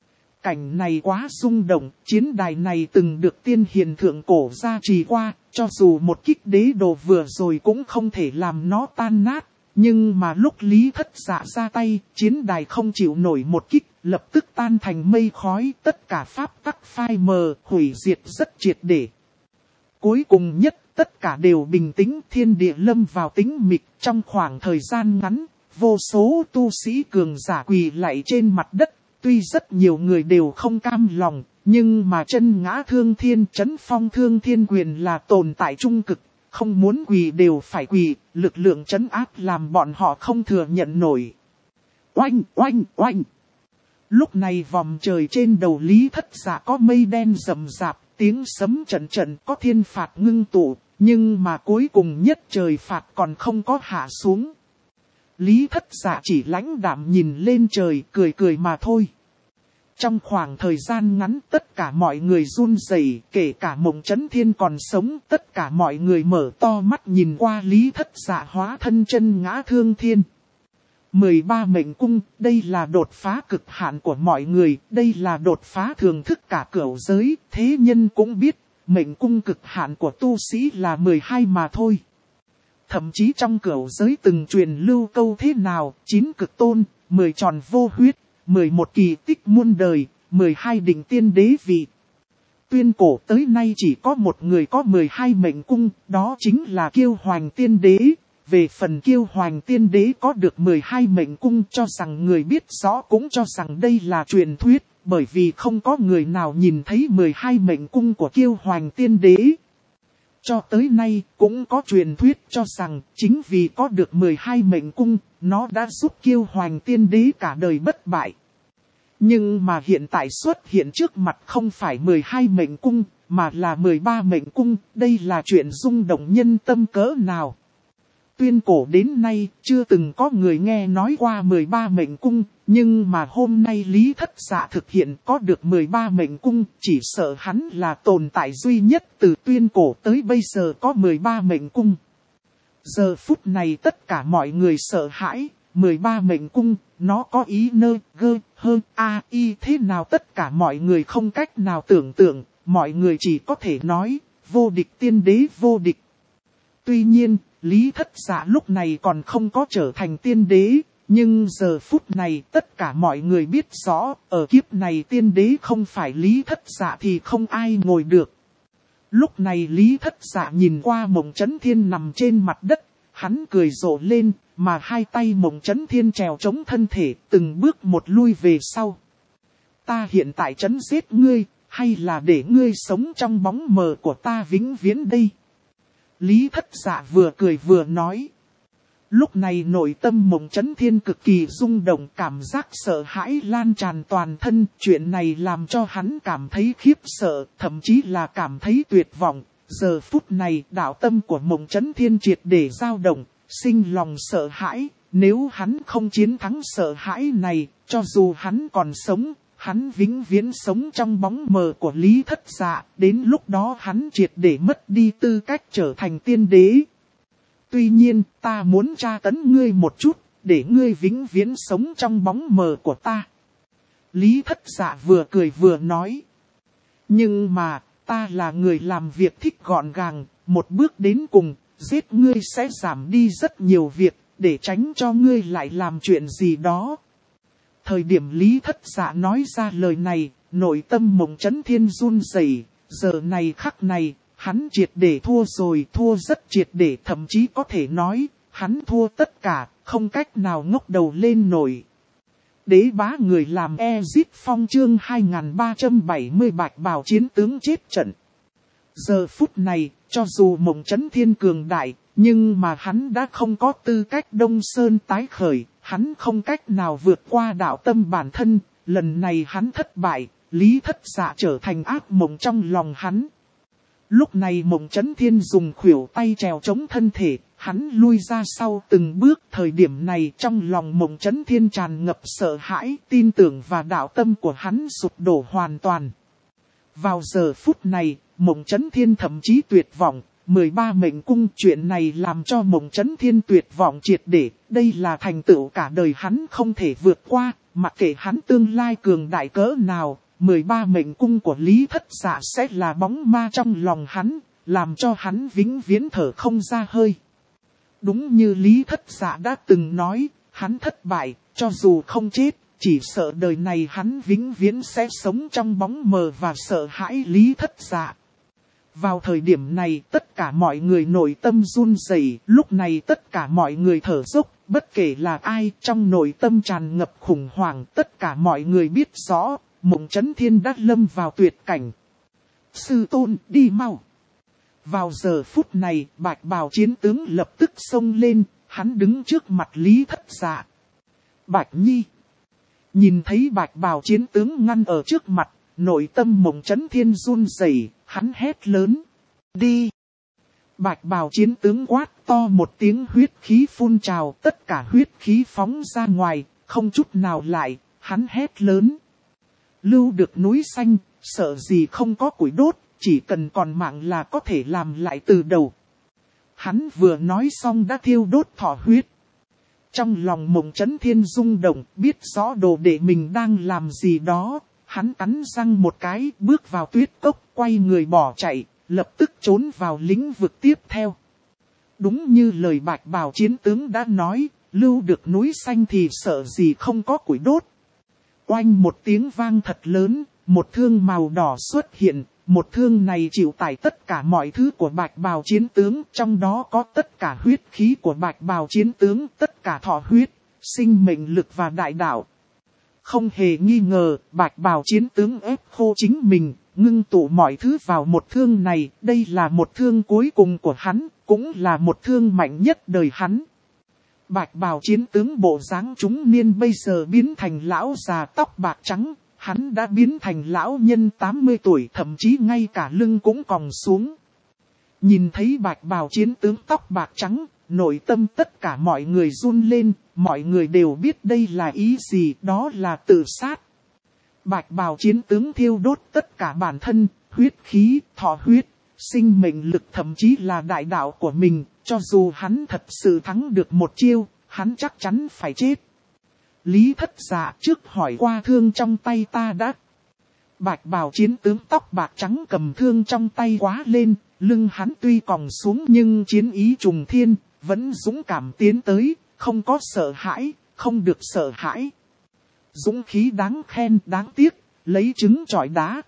Cảnh này quá rung động, chiến đài này từng được tiên hiền thượng cổ gia trì qua, cho dù một kích đế đồ vừa rồi cũng không thể làm nó tan nát. Nhưng mà lúc Lý Thất Dạ ra tay, chiến đài không chịu nổi một kích, lập tức tan thành mây khói, tất cả pháp tắc phai mờ, hủy diệt rất triệt để. Cuối cùng nhất, tất cả đều bình tĩnh, thiên địa lâm vào tĩnh mịch, trong khoảng thời gian ngắn, vô số tu sĩ cường giả quỳ lạy trên mặt đất, tuy rất nhiều người đều không cam lòng, nhưng mà chân ngã thương thiên, trấn phong thương thiên quyền là tồn tại trung cực. Không muốn quỳ đều phải quỳ, lực lượng trấn áp làm bọn họ không thừa nhận nổi. Oanh, oanh, oanh. Lúc này vòm trời trên đầu Lý Thất Dạ có mây đen rậm rạp, tiếng sấm trận trận có thiên phạt ngưng tụ, nhưng mà cuối cùng nhất trời phạt còn không có hạ xuống. Lý Thất Dạ chỉ lãnh đạm nhìn lên trời, cười cười mà thôi. Trong khoảng thời gian ngắn tất cả mọi người run rẩy, kể cả Mộng Chấn Thiên còn sống, tất cả mọi người mở to mắt nhìn qua Lý Thất Dạ hóa thân chân ngã thương thiên. 13 mệnh cung, đây là đột phá cực hạn của mọi người, đây là đột phá thường thức cả cửu giới, thế nhân cũng biết, mệnh cung cực hạn của tu sĩ là 12 mà thôi. Thậm chí trong cửu giới từng truyền lưu câu thế nào, 9 cực tôn, 10 tròn vô huyết, 11 kỳ tích muôn đời, 12 đỉnh tiên đế vị. Tuyên cổ tới nay chỉ có một người có 12 mệnh cung, đó chính là Kiêu Hoành Tiên Đế. Về phần Kiêu Hoành Tiên Đế có được 12 mệnh cung, cho rằng người biết rõ cũng cho rằng đây là truyền thuyết, bởi vì không có người nào nhìn thấy 12 mệnh cung của Kiêu Hoành Tiên Đế. Cho tới nay cũng có truyền thuyết cho rằng chính vì có được 12 mệnh cung, nó đã giúp Kiêu Hoành Tiên Đế cả đời bất bại. Nhưng mà hiện tại xuất hiện trước mặt không phải 12 mệnh cung, mà là 13 mệnh cung, đây là chuyện rung động nhân tâm cỡ nào. Tuyên cổ đến nay chưa từng có người nghe nói qua 13 mệnh cung, nhưng mà hôm nay Lý Thất Dạ thực hiện có được 13 mệnh cung, chỉ sợ hắn là tồn tại duy nhất từ tuyên cổ tới bây giờ có 13 mệnh cung. Giờ phút này tất cả mọi người sợ hãi, 13 mệnh cung, nó có ý nơ, gơ, hơ, a, y thế nào tất cả mọi người không cách nào tưởng tượng, mọi người chỉ có thể nói, vô địch tiên đế vô địch. Tuy nhiên, Lý Thất Dạ lúc này còn không có trở thành tiên đế, nhưng giờ phút này tất cả mọi người biết rõ, ở kiếp này tiên đế không phải Lý Thất Dạ thì không ai ngồi được. Lúc này Lý Thất Dạ nhìn qua Mộng Chấn Thiên nằm trên mặt đất, hắn cười rộ lên, mà hai tay Mộng Chấn Thiên trèo chống thân thể, từng bước một lui về sau. Ta hiện tại trấn giết ngươi, hay là để ngươi sống trong bóng mờ của ta vĩnh viễn đây? Lý Thất Dạ vừa cười vừa nói. Lúc này nội tâm Mộng Chấn Thiên cực kỳ rung động, cảm giác sợ hãi lan tràn toàn thân. Chuyện này làm cho hắn cảm thấy khiếp sợ, thậm chí là cảm thấy tuyệt vọng. Giờ phút này đạo tâm của Mộng Chấn Thiên triệt để dao động, sinh lòng sợ hãi. Nếu hắn không chiến thắng sợ hãi này, cho dù hắn còn sống, hắn vĩnh viễn sống trong bóng mờ của Lý Thất Dạ, đến lúc đó hắn triệt để mất đi tư cách trở thành tiên đế. Tuy nhiên, ta muốn tra tấn ngươi một chút, để ngươi vĩnh viễn sống trong bóng mờ của ta. Lý Thất Dạ vừa cười vừa nói. Nhưng mà, ta là người làm việc thích gọn gàng, một bước đến cùng, giết ngươi sẽ giảm đi rất nhiều việc, để tránh cho ngươi lại làm chuyện gì đó. Thời điểm Lý Thất Dạ nói ra lời này, nội tâm Mộng Chấn Thiên run rẩy. Giờ này khắc này, hắn triệt để thua rồi, thua rất triệt để, thậm chí có thể nói, hắn thua tất cả, không cách nào ngóc đầu lên nổi. Đế bá người làm Ezit Phong chương 2370 Bạch Bào chiến tướng chết trận. Giờ phút này, cho dù Mộng Chấn Thiên cường đại, nhưng mà hắn đã không có tư cách Đông Sơn tái khởi, hắn không cách nào vượt qua đạo tâm bản thân, lần này hắn thất bại, Lý Thất Dạ trở thành ác mộng trong lòng hắn. Lúc này Mộng Chấn Thiên dùng khuỷu tay trèo chống thân thể, hắn lui ra sau từng bước. Thời điểm này trong lòng Mộng Chấn Thiên tràn ngập sợ hãi, tin tưởng và đạo tâm của hắn sụp đổ hoàn toàn. Vào giờ phút này, Mộng Chấn Thiên thậm chí tuyệt vọng. 13 mệnh cung, chuyện này làm cho Mộng Chấn Thiên tuyệt vọng triệt để, đây là thành tựu cả đời hắn không thể vượt qua, mặc kệ hắn tương lai cường đại cỡ nào, 13 mệnh cung của Lý Thất Dạ sẽ là bóng ma trong lòng hắn, làm cho hắn vĩnh viễn thở không ra hơi. Đúng như Lý Thất Dạ đã từng nói, hắn thất bại, cho dù không chết, chỉ sợ đời này hắn vĩnh viễn sẽ sống trong bóng mờ và sợ hãi Lý Thất Dạ. Vào thời điểm này tất cả mọi người nội tâm run rẩy, lúc này tất cả mọi người thở dốc, bất kể là ai trong nội tâm tràn ngập khủng hoảng, tất cả mọi người biết rõ, Mộng Chấn Thiên đã lâm vào tuyệt cảnh. Sư tôn, đi mau. Vào giờ phút này, Bạch Bào chiến tướng lập tức xông lên, hắn đứng trước mặt Lý Thất Dạ. Bạch Nhi. Nhìn thấy Bạch Bào chiến tướng ngăn ở trước mặt, nội tâm Mộng Chấn Thiên run rẩy, hắn hét lớn. Đi! Bạch Bào chiến tướng quát to một tiếng, huyết khí phun trào, tất cả huyết khí phóng ra ngoài, không chút nào lại, hắn hét lớn. lưu được núi xanh, sợ gì không có củi đốt, chỉ cần còn mạng là có thể làm lại từ đầu. Hắn vừa nói xong đã thiêu đốt thọ huyết. Trong lòng Mộng Chấn Thiên rung động, biết rõ đồ đệ mình đang làm gì đó. Hắn cắn răng một cái, bước vào tuyết cốc, quay người bỏ chạy, lập tức trốn vào lĩnh vực tiếp theo. Đúng như lời Bạch Bào chiến tướng đã nói, lưu được núi xanh thì sợ gì không có củi đốt. Oanh một tiếng vang thật lớn, một thương màu đỏ xuất hiện. Một thương này chịu tải tất cả mọi thứ của Bạch Bào chiến tướng, trong đó có tất cả huyết khí của Bạch Bào chiến tướng, tất cả thọ huyết, sinh mệnh lực và đại đạo. Không hề nghi ngờ, Bạch Bào chiến tướng ép khô chính mình, ngưng tụ mọi thứ vào một thương này, đây là một thương cuối cùng của hắn, cũng là một thương mạnh nhất đời hắn. Bạch Bào chiến tướng bộ dáng trung niên bây giờ biến thành lão già tóc bạc trắng. Hắn đã biến thành lão nhân 80 tuổi, thậm chí ngay cả lưng cũng còng xuống. Nhìn thấy Bạch Bào chiến tướng tóc bạc trắng, nội tâm tất cả mọi người run lên, mọi người đều biết đây là ý gì, đó là tự sát. Bạch Bào chiến tướng thiêu đốt tất cả bản thân, huyết khí, thọ huyết, sinh mệnh lực thậm chí là đại đạo của mình, cho dù hắn thật sự thắng được một chiêu, hắn chắc chắn phải chết. Lý Thất Dạ trước hỏi qua thương trong tay ta đã. Bạch Bào chiến tướng tóc bạc trắng cầm thương trong tay quá lên, lưng hắn tuy còng xuống nhưng chiến ý trùng thiên, vẫn dũng cảm tiến tới, không có sợ hãi, không được sợ hãi. Dũng khí đáng khen, đáng tiếc, lấy trứng chọi đá.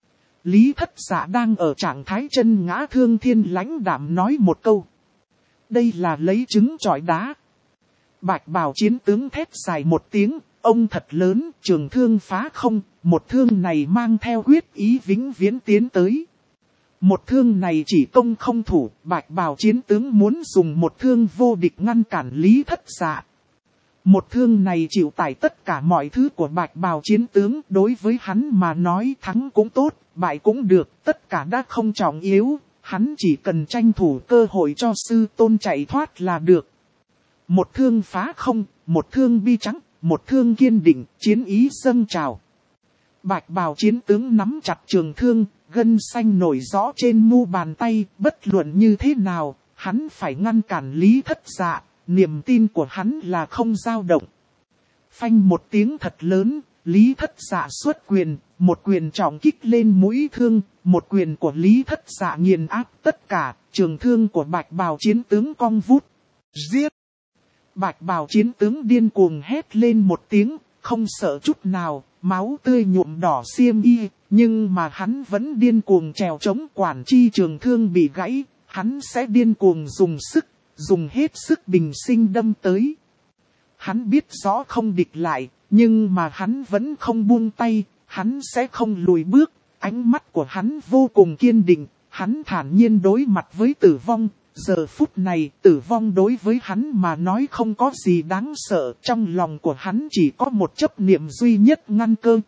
Lý Thất Dạ đang ở trạng thái chân ngã thương thiên lãnh đạm nói một câu. Đây là lấy trứng chọi đá. Bạch Bào chiến tướng thét dài một tiếng, ông thật lớn, trường thương phá không, một thương này mang theo quyết ý vĩnh viễn tiến tới. Một thương này chỉ công không thủ, Bạch Bào chiến tướng muốn dùng một thương vô địch ngăn cản Lý Thất Dạ. Một thương này chịu tải tất cả mọi thứ của Bạch Bào chiến tướng, đối với hắn mà nói thắng cũng tốt, bại cũng được, tất cả đã không trọng yếu, hắn chỉ cần tranh thủ cơ hội cho sư tôn chạy thoát là được. Một thương phá không, một thương bi trắng, một thương kiên định, chiến ý dâng trào. Bạch Bào chiến tướng nắm chặt trường thương, gân xanh nổi rõ trên mu bàn tay, bất luận như thế nào, hắn phải ngăn cản Lý Thất Dạ, niềm tin của hắn là không dao động. Phanh một tiếng thật lớn, Lý Thất Dạ xuất quyền, một quyền trọng kích lên mũi thương, một quyền của Lý Thất Dạ nghiền áp tất cả, trường thương của Bạch Bào chiến tướng cong vút, giết. Bạch Bào chiến tướng điên cuồng hét lên một tiếng, không sợ chút nào, máu tươi nhuộm đỏ xiêm y, nhưng mà hắn vẫn điên cuồng trèo chống quản chi trường thương bị gãy, hắn sẽ điên cuồng dùng hết sức bình sinh đâm tới. Hắn biết rõ không địch lại, nhưng mà hắn vẫn không buông tay, hắn sẽ không lùi bước, ánh mắt của hắn vô cùng kiên định, hắn thản nhiên đối mặt với tử vong. Giờ phút này tử vong đối với hắn mà nói không có gì đáng sợ, trong lòng của hắn chỉ có một chấp niệm duy nhất ngăn cơ,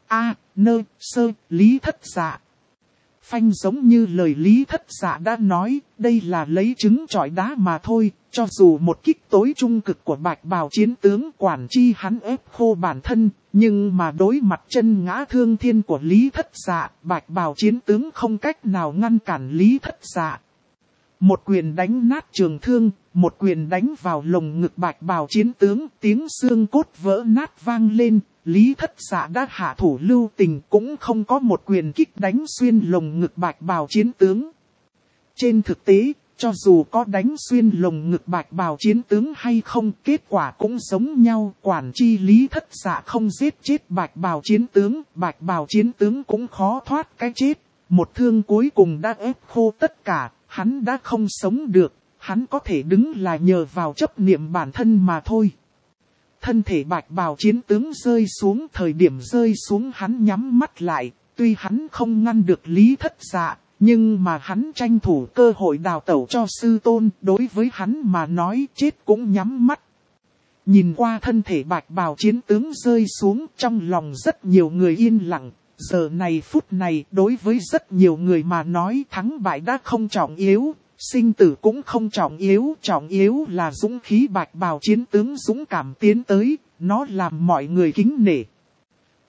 Lý Thất Dạ. Phanh giống như lời Lý Thất Dạ đã nói, đây là lấy trứng chọi đá mà thôi, cho dù một kích tối trung cực của Bạch Bào chiến tướng quản chi hắn ép khô bản thân, nhưng mà đối mặt chân ngã thương thiên của Lý Thất Dạ, Bạch Bào chiến tướng không cách nào ngăn cản Lý Thất Dạ. Một quyền đánh nát trường thương, một quyền đánh vào lồng ngực Bạch Bào chiến tướng, tiếng xương cốt vỡ nát vang lên, Lý Thất Dạ đã hạ thủ lưu tình cũng không có một quyền kích đánh xuyên lồng ngực Bạch Bào chiến tướng. Trên thực tế, cho dù có đánh xuyên lồng ngực Bạch Bào chiến tướng hay không, kết quả cũng giống nhau, quản chi Lý Thất Dạ không giết chết Bạch Bào chiến tướng cũng khó thoát cái chết, một thương cuối cùng đã ép khô tất cả. Hắn đã không sống được, hắn có thể đứng là nhờ vào chấp niệm bản thân mà thôi. Thân thể Bạch Bào chiến tướng rơi xuống, thời điểm rơi xuống hắn nhắm mắt lại, tuy hắn không ngăn được Lý Thất Dạ, nhưng mà hắn tranh thủ cơ hội đào tẩu cho sư tôn, đối với hắn mà nói chết cũng nhắm mắt. Nhìn qua thân thể Bạch Bào chiến tướng rơi xuống, trong lòng rất nhiều người yên lặng. Giờ này phút này đối với rất nhiều người mà nói thắng bại đã không trọng yếu, sinh tử cũng không trọng yếu là dũng khí Bạch Bào chiến tướng dũng cảm tiến tới, nó làm mọi người kính nể.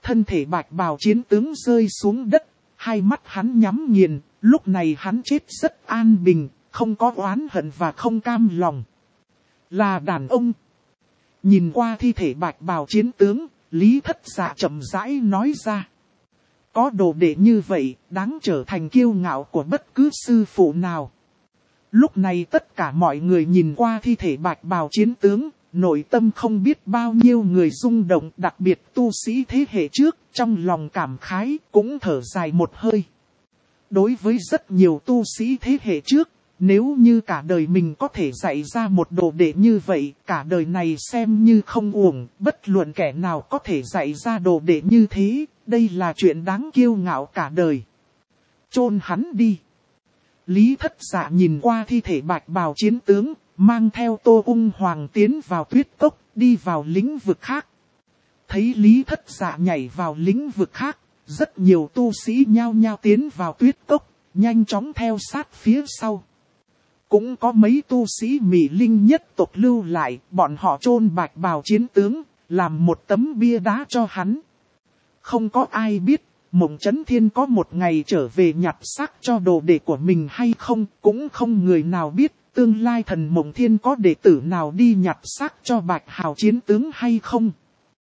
Thân thể bạch bào chiến tướng rơi xuống đất, hai mắt hắn nhắm nghiền, lúc này hắn chết rất an bình, không có oán hận và không cam lòng. Là đàn ông. Nhìn qua thi thể bạch bào chiến tướng, Lý Thất Dạ chậm rãi nói ra. Có đồ đệ như vậy, đáng trở thành kiêu ngạo của bất cứ sư phụ nào. Lúc này tất cả mọi người nhìn qua thi thể bạch bào chiến tướng, nội tâm không biết bao nhiêu người rung động, đặc biệt tu sĩ thế hệ trước, trong lòng cảm khái, cũng thở dài một hơi. Đối với rất nhiều tu sĩ thế hệ trước, nếu như cả đời mình có thể dạy ra một đồ đệ như vậy, cả đời này xem như không uổng, bất luận kẻ nào có thể dạy ra đồ đệ như thế, đây là chuyện đáng kiêu ngạo cả đời. Chôn hắn đi. Lý Thất Dạ nhìn qua thi thể bạch bào chiến tướng, mang theo Tô Ung Hoàng tiến vào tuyết cốc, đi vào lĩnh vực khác. Thấy Lý Thất Dạ nhảy vào lĩnh vực khác, rất nhiều tu sĩ nhao nhao tiến vào tuyết cốc, nhanh chóng theo sát phía sau. Cũng có mấy tu sĩ Mị Linh nhất tộc lưu lại, bọn họ chôn bạch bào chiến tướng, làm một tấm bia đá cho hắn. Không có ai biết, Mộng Chấn Thiên có một ngày trở về nhặt xác cho đồ đệ của mình hay không, cũng không người nào biết, tương lai thần Mộng Thiên có đệ tử nào đi nhặt xác cho bạch hào chiến tướng hay không.